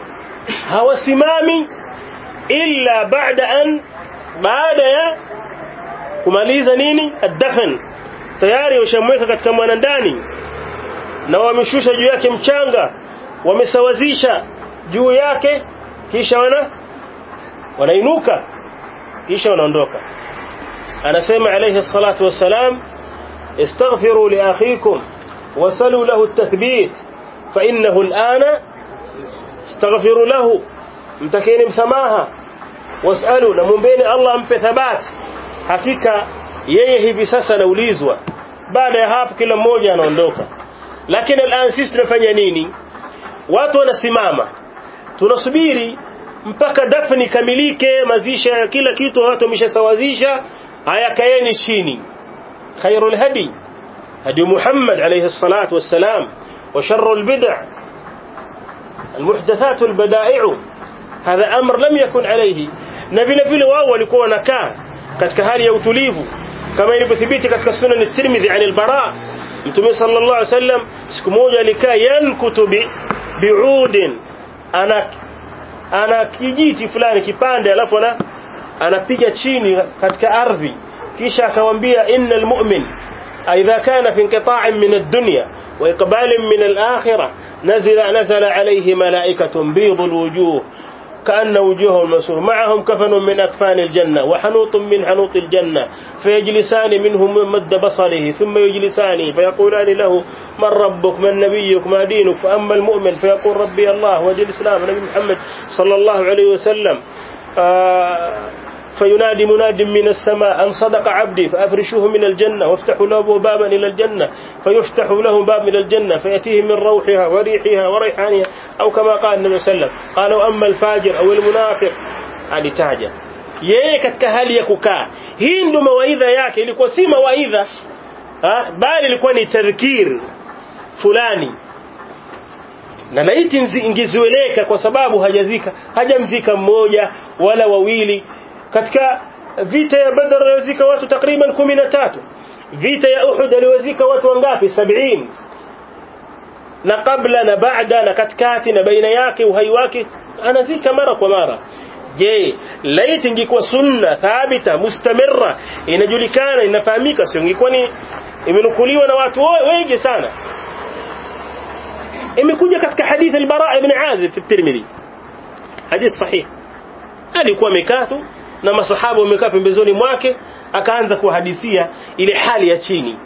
hawasimami illa baada an baada ya kumaliza nini ad-dafn, tayari washamweka katika mwanandani na wameshusha juu yake mchanga, wamesawazisha juu yake, kisha wana wanainuka, kisha wanaondoka. anasema alayhi salatu wassalam istaghfiru li akhikum wasalu lahu at-tathbit fa innahu al-ana istaghfiru lahu, mtakeni msamaha, wasalu, na muombeni Allah ampe thabati, hakika yeye hivi sasa anaulizwa. baada ya hapo kila mmoja anaondoka. Lakini al'an sisi tunafanya nini? Watu wanasimama, tunasubiri mpaka dafni kamilike, mazisha kila kitu watu wameshasawazisha, haya kaeni chini. khairul hadi hadi Muhammad alayhi salatu wassalam, wa sharrul bid'a المحدثات البدائع هذا أمر لم يكن عليه. na vile vile wao walikuwa wanakaa katika hali ya utulivu, kama ilivyothibiti katika sunan at-Tirmidhi an al-Bara Mtume sallallahu alaihi wasallam siku moja alikaa yankutu bi biudin, ana ana kijiti fulani kipande, alafu ana anapiga chini katika ardhi, kisha akamwambia innal mu'min idha kana fi inqita'in min ad-dunya wa iqbalin min al-akhirah nazala nazala alayhi malaikatun bidul wujuh كأن وجوههم مسور معهم كفن من أكفان الجنة وحنوط من حنوط الجنة فيجلسان منهم مد بصره ثم يجلسان فيقولان له من ربك من نبيك ما دينك فأما المؤمن فيقول ربي الله ودين الإسلام نبي محمد صلى الله عليه وسلم آه فينادي مناد من السماء أن صدق عبدي فأفرشوه من الجنة وافتحوا له بابا إلى الجنة فيفتح له باب من الجنة فيأتيه من روحها وريحها وريحانها أو كما قال النبي صلى الله عليه وسلم. قالوا أما الفاجر أو المنافق هذه تاجة yeye katika hali ya kukaa. Hii ndio mawaidha yake, ilikuwa si mawaidha ah bali ilikuwa ni tadhkir fulani, na laiti ingezoeleka kwa sababu hajazika hajamzika mmoja wala wawili. Katika vita ya Badr aliwazika watu takriban kumi na tatu, vita ya Uhud aliwazika watu wangapi? sabini. Na kabla na baada na katikati na baina yake uhai wake anazika mara kwa mara. Je, laiti ingekuwa sunna thabita mustamirra inajulikana inafahamika, sio ingekuwa ni imenukuliwa na watu wengi sana. Imekuja katika hadith al-Bara ibn Azib fi at-Tirmidhi, hadith sahih. Alikuwa mekatu na masahaba wamekaa pembezoni mwake, akaanza kuhadithia ile hali ya chini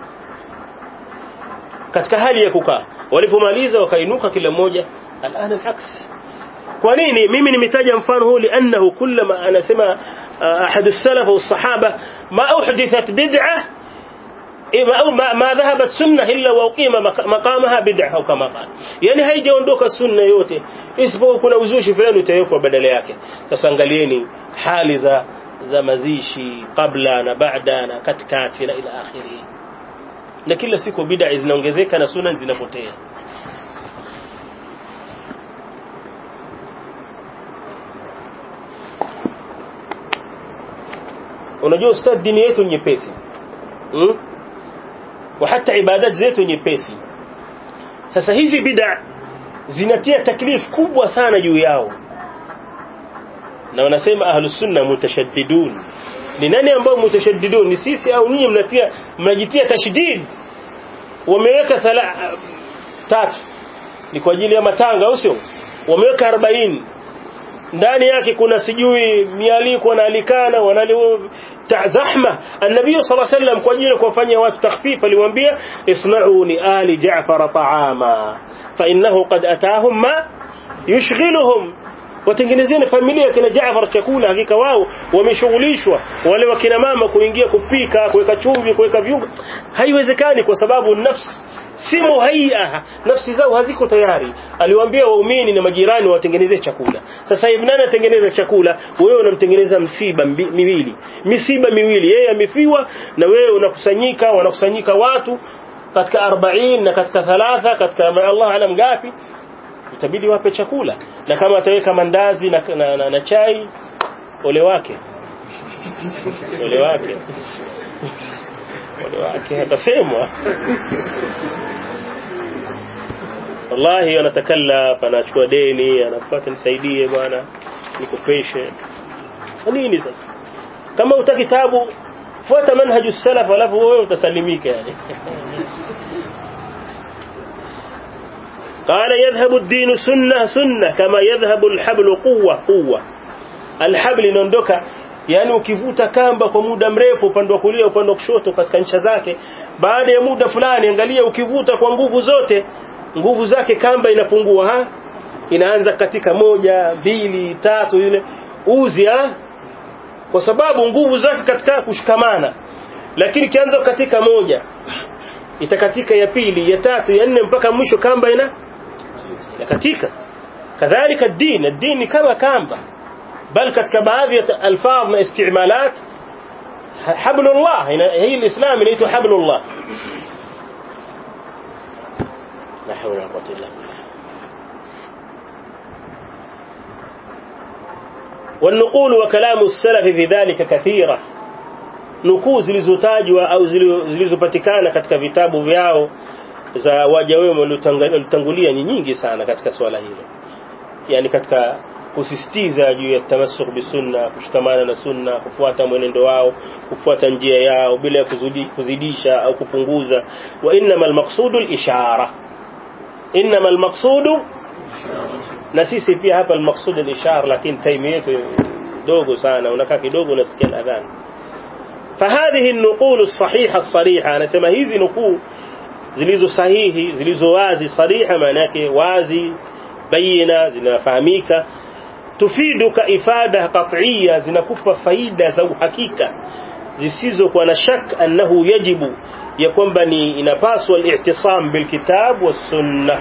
katika hali ya kukaa. Walipomaliza wakainuka kila mmoja. Alana al-aks. Kwa nini mimi nimetaja mfano huu? Lianahu kullama anasema ahadu salaf wa sahaba ma uhdithat bid'ah au ma ma dhahabat sunnah illa wa uqima maqamaha bid'ah au kama qala, yani haijaondoka sunna yote isipokuwa kuna uzushi fulani utawekwa badala yake. Sasa angalieni hali za za mazishi kabla na baada na katikati na ila akhiri, na kila siku bid'a zinaongezeka na sunna zinapotea. Unajua ustad, dini yetu nyepesi hmm? wa hata ibadat zetu nyepesi. Sasa hizi bid'a zinatia taklif kubwa sana juu yao, na wanasema ahlus sunna mutashaddidun. Ni nani ambao mutashaddidun? Ni sisi au ninyi mnatia mnajitia tashdid? Wameweka thala tatu ni kwa ajili ya matanga au sio? Wameweka arobaini, ndani yake kuna sijui mialiko na alikana wanalio zahma. An-nabii sallallahu alayhi wasallam kwa ajili ya kuwafanyia watu takhfif aliwaambia isma'u li ali Ja'far ta'ama fa innahu qad ataahum ma yushghiluhum, watengenezeni familia kina Jaafar chakula, hakika wao wameshughulishwa. Wale wakina mama kuingia kupika, kuweka chumvi, kuweka viungo haiwezekani, kwa sababu nafsi si muhayya, nafsi zao haziko tayari. Aliwaambia waumini na majirani watengeneze chakula. Sasa hivi nani atengeneza chakula? Wewe unamtengeneza msiba miwili, misiba miwili, yeye amefiwa na wewe unakusanyika, wanakusanyika watu katika arobaini na katika thalatha, katika Allah alam ngapi, itabidi wape chakula. Na kama ataweka mandazi na, na, na, na chai, ole wake ole wake ole wake atasemwa. Wallahi anatakalla, anachukua deni, anafuata nisaidie bwana nikopeshe. Nini sasa? Kama utaki kitabu fuata manhaju salaf, alafu wewe utasalimika yani. قال يذهب الدين سنة سنة كما يذهب الحبل قوة قوة. الحبل inaondoka, yani ukivuta kamba kwa muda mrefu upande wa kulia upande wa kushoto katika ncha zake, baada ya muda fulani angalia ukivuta kwa nguvu zote, nguvu zake kamba inapungua ha, inaanza katika moja mbili tatu ile uzi ha, kwa sababu nguvu zake katika kushikamana. Lakini kianza katika moja itakatika ya pili, ya tatu, ya nne, mpaka mwisho kamba ina katika. Kadhalika ad-din, ad-din kama kamba, bal katika baadhi ya alfaz na istimalat hablullah, hii alislam inaitwa hablullah. la hawla wala quwwata illa billah. والنقول وكلام السلف في ذلك كثيرة. nukuu zilizotajwa au zilizopatikana katika vitabu vyao za waja wema waliotangulia ni nyingi sana katika swala hilo, yani katika kusisitiza juu ya tamassuk bisunna, kushikamana na sunna, kufuata mwenendo wao, kufuata njia yao bila kuzidisha au kupunguza. Wa innamal maqsudu al-ishara, innamal maqsudu, na sisi pia hapa al-maqsud al-ishara, lakini time yetu dogo sana, unakaa kidogo unasikia adhan. فهذه النقول الصحيحة الصريحة، أنا سمى هذه نقول zilizo sahihi, zilizo wazi, sariha maana yake wazi, bayina, zinafahamika, tufiduka ifada qat'iyya, zinakupa faida za uhakika zisizo kwa na shak annahu yajibu, ya kwamba ni inapaswa al-i'tisam bil kitab was sunnah,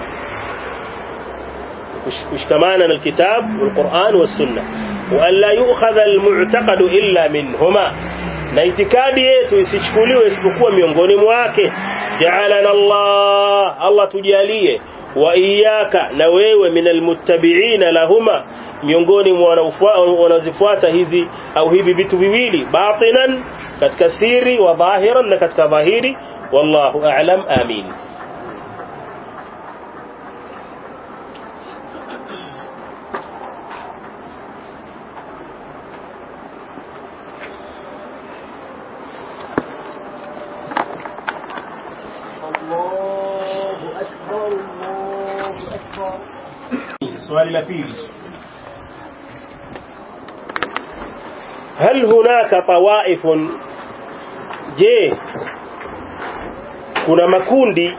kushikamana na kitab wal Qur'an was sunnah, wa an la yu'khadha al-mu'taqad illa minhuma, na itikadi yetu isichukuliwe isipokuwa miongoni mwake. Ja'alana Allah, Allah tujalie, wa iyyaka, na wewe, minal muttabi'ina lahuma, miongoni mwa wanazifuata hizi au hivi vitu viwili, batinan, katika siri, wa dhahiran, na katika dhahiri. Wallahu a'lam, amin. سؤال لفيل، هل هناك طوائف، je kuna makundi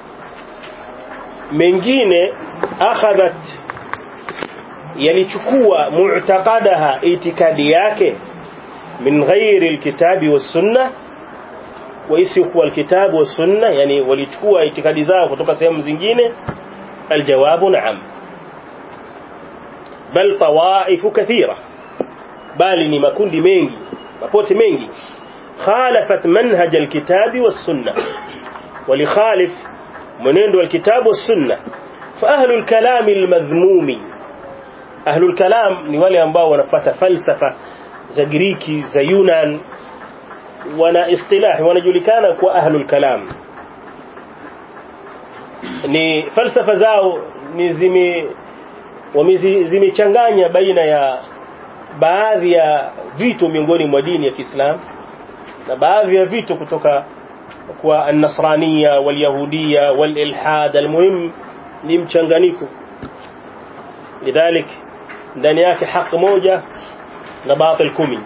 mengine akhadhat, yalichukua mu'taqadaha, itikadi yake, min ghairi alkitabi was sunnah, wa isiyokuwa alkitabu was sunnah, yani walichukua itikadi zao kutoka sehemu zingine? Aljawabu na'am, bal tawaif kathira, bali ni makundi mengi, mapote mengi, khalafat manhaj alkitabi was sunnah, walikhalif mwenendo alkitabu was sunnah. Fa ahlul kalam almadhmumi, ahlul kalam ni wale ambao wanafuata falsafa za Giriki, za Yunan, wana istilahi, wanajulikana kwa ahlul kalam. Ni falsafa zao ni zime zimechanganya baina ya baadhi ya vitu miongoni mwa dini ya Kiislamu na baadhi ya vitu kutoka kwa an-nasraniya wal-yahudiya wal-ilhad. Almuhim ni mchanganyiko, lidhalik ndani yake haki moja na batil kumi.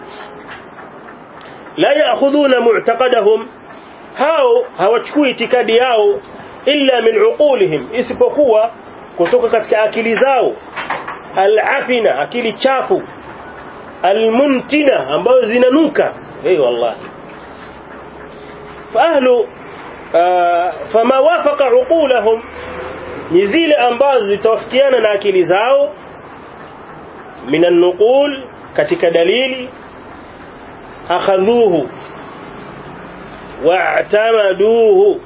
La ya'khuduna mu'taqadahum, hao hawachukui itikadi yao illa min uqulihim, isipokuwa kutoka katika akili zao, al-afina, akili chafu, al-muntina, ambazo zinanuka. Eh, wallahi fahlu fama wafaqa uqulahum, ni zile ambazo zitawafikiana na akili zao, min an-nuqul, katika dalili, akhadhuhu wa'tamaduhu,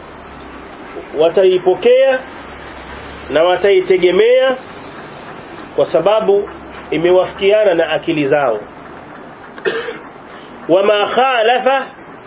wataipokea na wataitegemea kwa sababu imewafikiana na akili zao. Wama khalafa,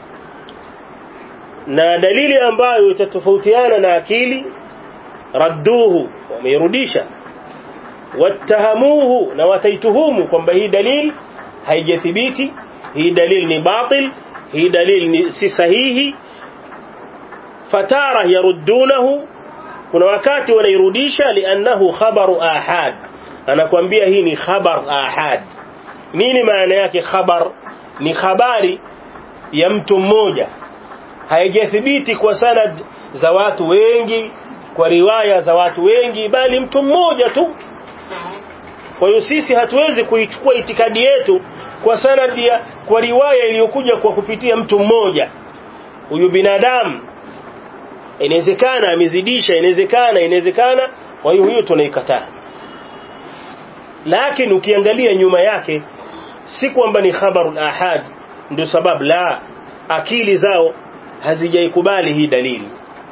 na dalili ambayo itatofautiana na akili, radduhu, wameirudisha, wattahamuhu, na wataituhumu kwamba hii dalili haijathibiti, hii dalili ni batil, hii dalili ni si sahihi. Fatara yaruddunahu, kuna wakati wanairudisha, liannahu khabaru ahad, anakuambia hii ni khabar ahad. Nini maana yake khabar? Ni habari ya mtu mmoja, haijathibiti kwa sanad za watu wengi, kwa riwaya za watu wengi, bali mtu mmoja tu. Kwa hiyo sisi hatuwezi kuichukua itikadi yetu kwa sanad ya, kwa riwaya iliyokuja kwa kupitia mtu mmoja. Huyu binadamu inawezekana amezidisha, inawezekana inawezekana kwa hiyo hiyo tunaikataa. Lakini ukiangalia nyuma yake, si kwamba ni khabarul ahad ndio sababu, la, akili zao hazijaikubali hii dalili.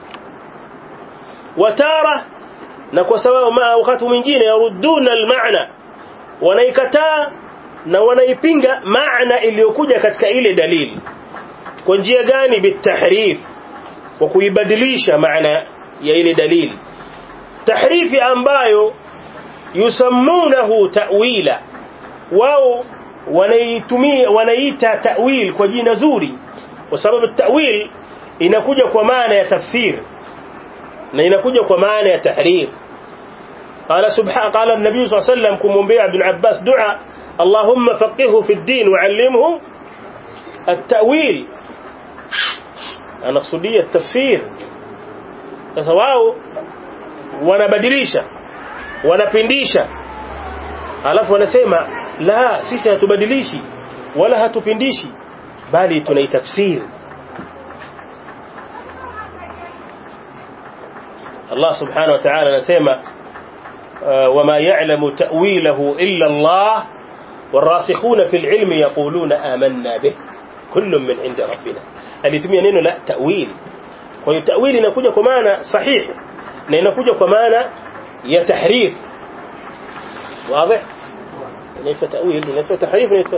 Watara, na kwa sababu ma wakati mwingine yaruduna al-maana, wanaikataa na wanaipinga maana iliyokuja katika ile dalili. Kwa njia gani? Bitahrif, kwa kuibadilisha maana ya ile dalili. Tahrifi ambayo yusammunahu ta'wila, wao wanaitumia wanaita ta'wil kwa jina zuri, kwa sababu ta'wil inakuja kwa maana ya tafsir na inakuja kwa maana ya tahrir. قال سبحانه قال النبي صلى الله عليه وسلم كمومبي ابن عباس دعاء اللهم فقهه في الدين وعلمه التأويل. أنا قصدي التفسير. sasa wao wanabadilisha wanapindisha alafu wanasema la, sisi hatubadilishi wala hatupindishi bali tunaitafsiri. Allah subhanahu wa ta'ala anasema وما يعلم تأويله إلا الله والراسخون في العلم يقولون آمنا به كل من عند ربنا. alitumia neno la ta'wil. kwa hiyo ta'wil inakuja kwa maana sahihi na inakuja kwa maana ya tahrif. واضح؟ ليس تأويل ليس تحريف ليس.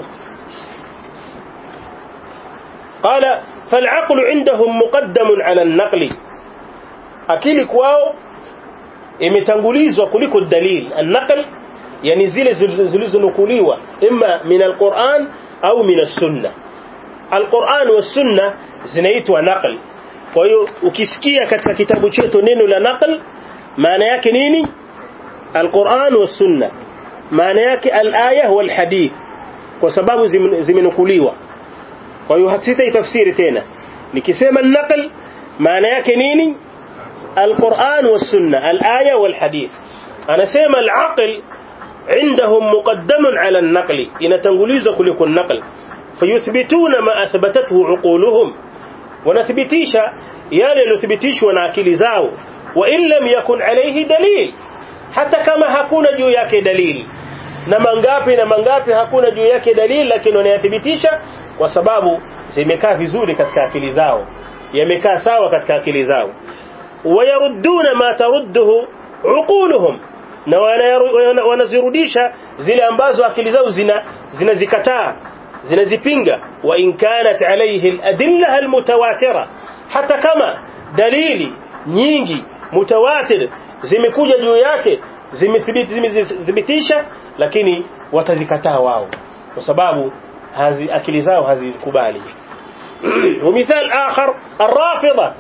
قال فالعقل عندهم مقدم على النقل. akili kwao imetangulizwa kuliko dalil. an-naql yani zile zilizonukuliwa imma min al-Qur'an au min as-sunnah. al-Qur'an wa as-sunnah zinaitwa naql. kwa hiyo ukisikia katika kitabu chetu neno la naql maana yake nini? al-Qur'an wa as-sunnah, maana yake al-aya wal hadith, kwa sababu zimenukuliwa. kwa hiyo hasita tafsiri tena nikisema an-naql maana yake nini? القرآن والسنة الآية والحديث. أنا سيما العقل عندهم مقدم على النقل إن تنقليز كلك النقل فيثبتون ما أثبتته عقولهم ونثبتيش يالي نثبتيش ونأكل زاو وإن لم يكن عليه دليل. حتى كما هكون جو yake دليل na mangapi na mangapi hakuna juu yake dalili, lakini wanayathibitisha kwa sababu zimekaa vizuri katika akili zao, yamekaa sawa katika akili zao. ويردون ما ترده عقولهم na wanazirudisha zile ambazo akili zao zina zinazikataa zinazipinga. wa in kanat alayhi al-adilla al-mutawatira, hata kama dalili nyingi mutawatir zimekuja juu yake zimethibitisha, lakini watazikataa wao kwa sababu hazi akili zao hazikubali. ومثال آخر الرافضة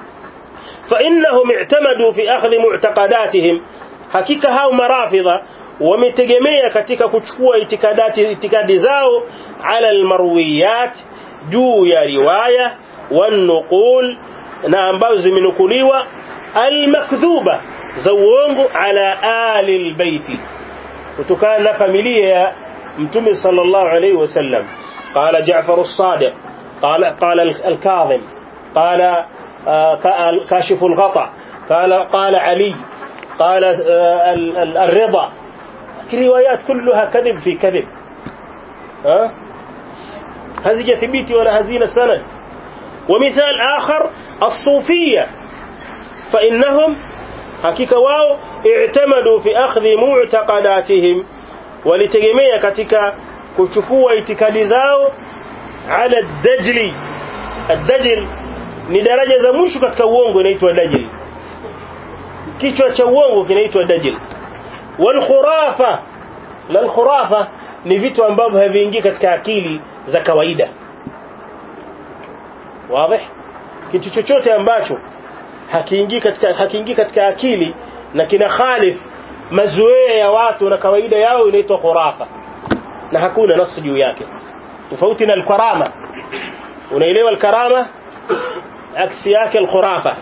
فإنهم اعتمدوا في أخذ معتقداتهم. hakika hao marafidha wametegemea katika kuchukua itikadati itikadi zao ala almarwiyat, juu ya riwaya wanuqul, na ambazo zimenukuliwa almakdhuba za uongo ala ali albayti, kutokana na familia ya mtume sallallahu alayhi wasallam. qala Ja'far as-Sadiq qala qala al-Kadhim qala كاشف الغطاء قال قال علي قال الرضا. روايات كلها كذب في كذب. ها هذه ثبيتي ولا هذين السند. ومثال آخر الصوفية فإنهم حقيقة واو اعتمدوا في أخذ معتقداتهم ولتجميع katika kuchukua itikadi zao ala ad-dajli. ad-dajl ni daraja za mwisho katika uongo, inaitwa dajl. kichwa cha uongo kinaitwa dajl. wal khurafa, lal khurafa ni vitu ambavyo haviingii katika akili za kawaida. wazi? kitu chochote ambacho hakiingii katika hakiingii katika akili na kina khalif mazoea ya watu na kawaida yao inaitwa khurafa, na hakuna nasu juu yake. tofauti na al-karama. unaelewa al-karama aksi yake al-khurafa.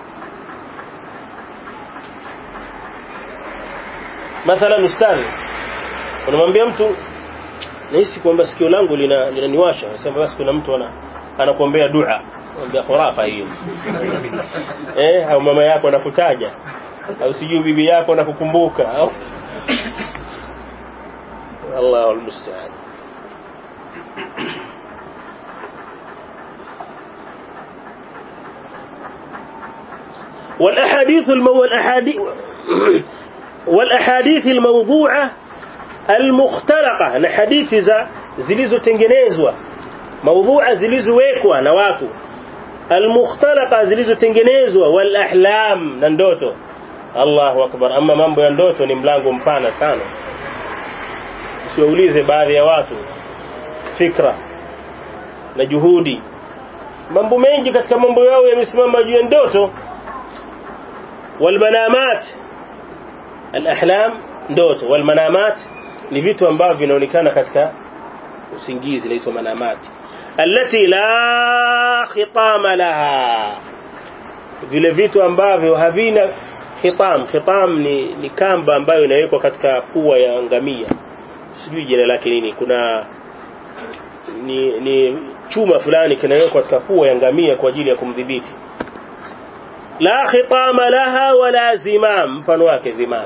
mathalan ustadhi unamwambia mtu nahisi kwamba sikio langu lina linaniwasha, anasema basi kuna mtu ana anakuombea dua, anambia khurafa hiyo. eh au mama yako anakutaja au sijui bibi yako anakukumbuka au Allahu musta'an. والأحاديث المو... الأحاديث والأحاديث الموضوعة المختلقة، الحديث ذا zilizotengenezwa موضوعة zilizowekwa na watu almukhtalaqa zilizotengenezwa, wal ahlam na ndoto. Allahu akbar. Ama mambo ya ndoto ni mlango mpana sana. Usiulize baadhi ya watu fikra na juhudi, mambo mengi katika mambo yao yamesimama juu ya ndoto. Wal manamat, al ahlam ndoto, wal manamat ni vitu ambavyo vinaonekana katika usingizi, inaitwa manamat. Allati la khitama laha, vile vitu ambavyo havina khitam. Khitam ni, ni kamba ambayo inawekwa katika pua ya ngamia, sijui jina lake nini. Kuna ni, ni chuma fulani kinawekwa katika pua ya ngamia kwa ajili ya kumdhibiti. La khitama laha wala zimam, mfano wake zimam.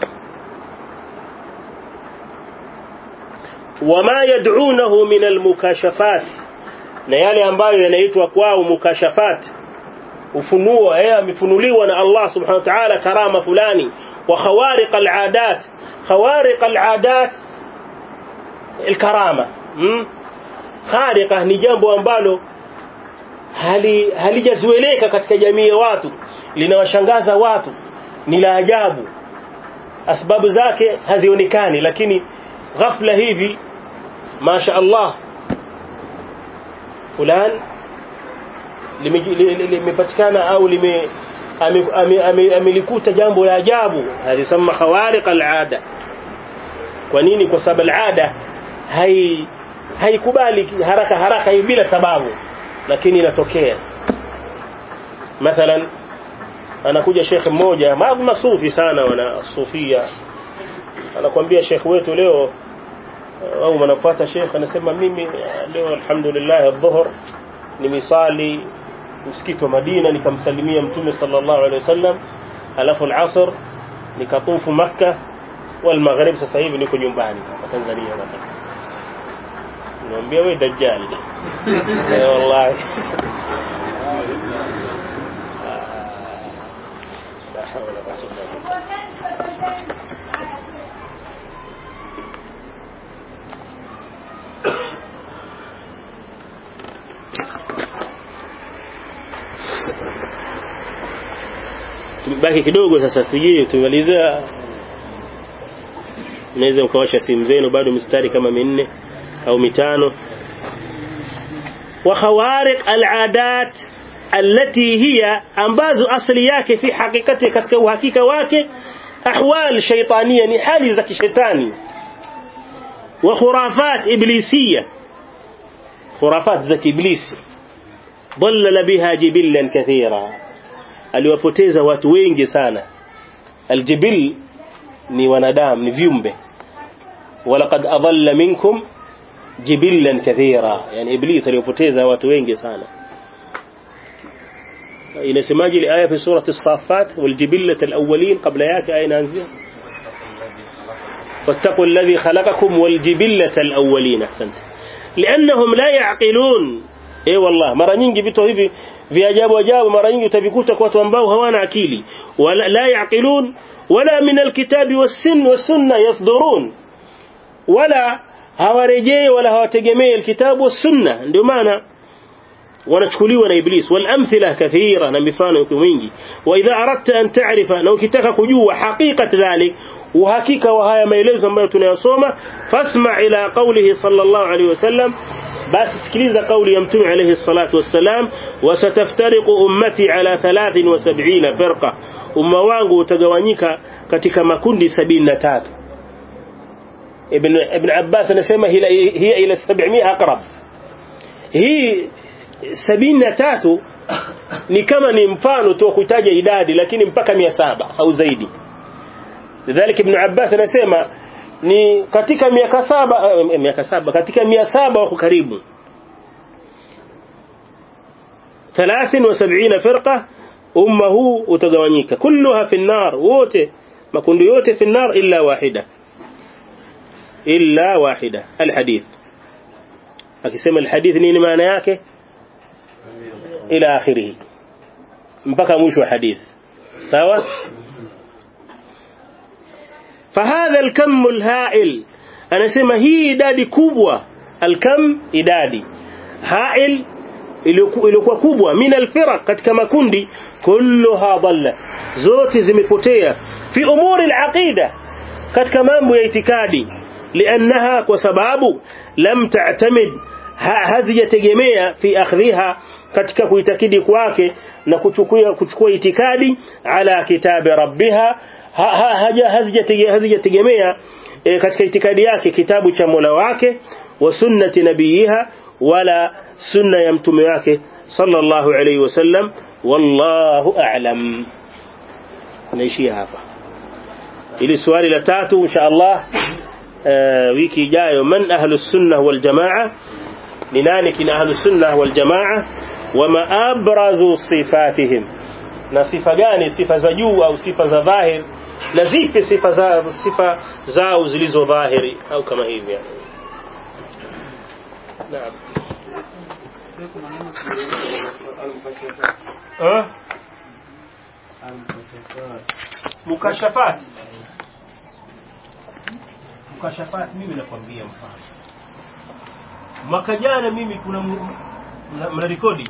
Wama yad'unahu min almukashafat, na yale ambayo yanaitwa kwao mukashafat, ufunuo. Yeye amefunuliwa na Allah subhanahu wa ta'ala karama fulani. Wa khawariq al'adat, khawariq al'adat alkarama. hmm? Khariqa ni jambo ambalo hali halijazoeleka katika jamii ya watu, linawashangaza watu, ni la ajabu, sababu zake hazionekani, lakini ghafla hivi masha Allah fulan limepatikana au lime amelikuta jambo la ajabu. Halisema khawariq al'ada. Kwa nini? Kwa sababu al'ada hai haikubali haraka haraka bila sababu, lakini inatokea. Mathalan, anakuja sheikh mmoja masufi sana, wana sufia, anakuambia sheikh wetu leo au mnapata sheikh anasema mimi leo alhamdulillah adh-dhuhr nimesali msikiti wa Madina nikamsalimia mtume sallallahu alaihi wasallam, alafu al-asr nikatufu Makkah, wal maghrib sasa hivi niko nyumbani hapa Tanzania. Hapa niambia wewe dajjal. Eh wallahi la hawla wala quwwata illa billah. Tumebaki kidogo sasa, tujie tumaliza. Naweza ukawasha simu zenu, bado mstari kama minne au mitano. Wa khawariq al'adat allati hiya, ambazo asili yake fi hakikati, katika uhakika wake, ahwal shaytaniya, ni hali za kishetani. Wa khurafat iblisiya, khurafat za iblisi. Dhallala biha jibillan kathira, aliwapoteza watu wengi sana. Aljibil ni wanadamu, ni viumbe. Walaqad adalla minkum jibillan kathira, yani iblis aliwapoteza watu wengi sana. inasemaje ile aya fi surati as-saffat wal jibillat al-awwalin, kabla yake aya inaanzia wattaqu alladhi khalaqakum wal jibillat al-awwalin. ahsanta. li'annahum la ya'qilun. eh wallah, mara nyingi vitu hivi vya ajabu ajabu mara nyingi utavikuta kwa watu ambao hawana akili. wala la ya'qilun wala min al-kitabi was-sunna was-sunna yasdurun, wala hawarejei wala hawategemei al-kitabu was-sunna, ndio maana wanachukuliwa na iblis. wal amthila kathira, na mifano iko mingi. wa idha aradta an ta'rifa, na ukitaka kujua haqiqat dhalik, uhakika wa haya maelezo ambayo tunayasoma, fasma ila qawlihi sallallahu alayhi wasallam, basi sikiliza kauli ya mtume alayhi salatu wassalam, wasataftariqu ummati ala thalathin wa sab'ina firqa, umma wangu utagawanyika katika makundi sabini na tatu. ibn ibn Abbas anasema hiya ila sab'imia aqrab. hii sabini na tatu ni kama ni mfano tu kutaja idadi, lakini mpaka mia saba au zaidi. Lidhalika ibn Abbas anasema ni katika miaka saba miaka saba katika mia saba wako karibu ثلاث وسبعين فرقه, umma huu utagawanyika, kulluha fi an-nar, wote makundi yote fi an-nar illa wahida, illa wahida. alhadith, akisema alhadith nini maana yake? ila akhirih, mpaka mwisho wa hadith. sawa. فهذا الكم الهائل, anasema hii idadi kubwa, alkam idadi, hail iliyokuwa kubwa min alfiraq katika makundi kulluha dhalla zote zimepotea fi umuri alaqida katika mambo ya itikadi liannaha kwa sababu lam ta'tamid hazijategemea fi akhdhiha katika kuitakidi kwake na kuchukua kuchukua itikadi ala kitabi rabbiha hazijategemea katika itikadi yake kitabu cha Mola wake wa sunnati nabiyiha wala sunna ya mtume wake sallallahu alayhi wasallam wallahu a'lam. Naishia hapa ili swali la tatu insha Allah wiki ijayo man ahlus sunnah wal jamaa ni nani kina ahlus sunnah wal jamaa wama abrazu sifatihim na sifa gani sifa za juu au sifa za dhahir na zipi sifa za sifa zao zilizo dhahiri au kama hivi yani. Naam. ها mukashafat mukashafat mimi nakwambia mfano mwaka jana mimi kuna mna rekodi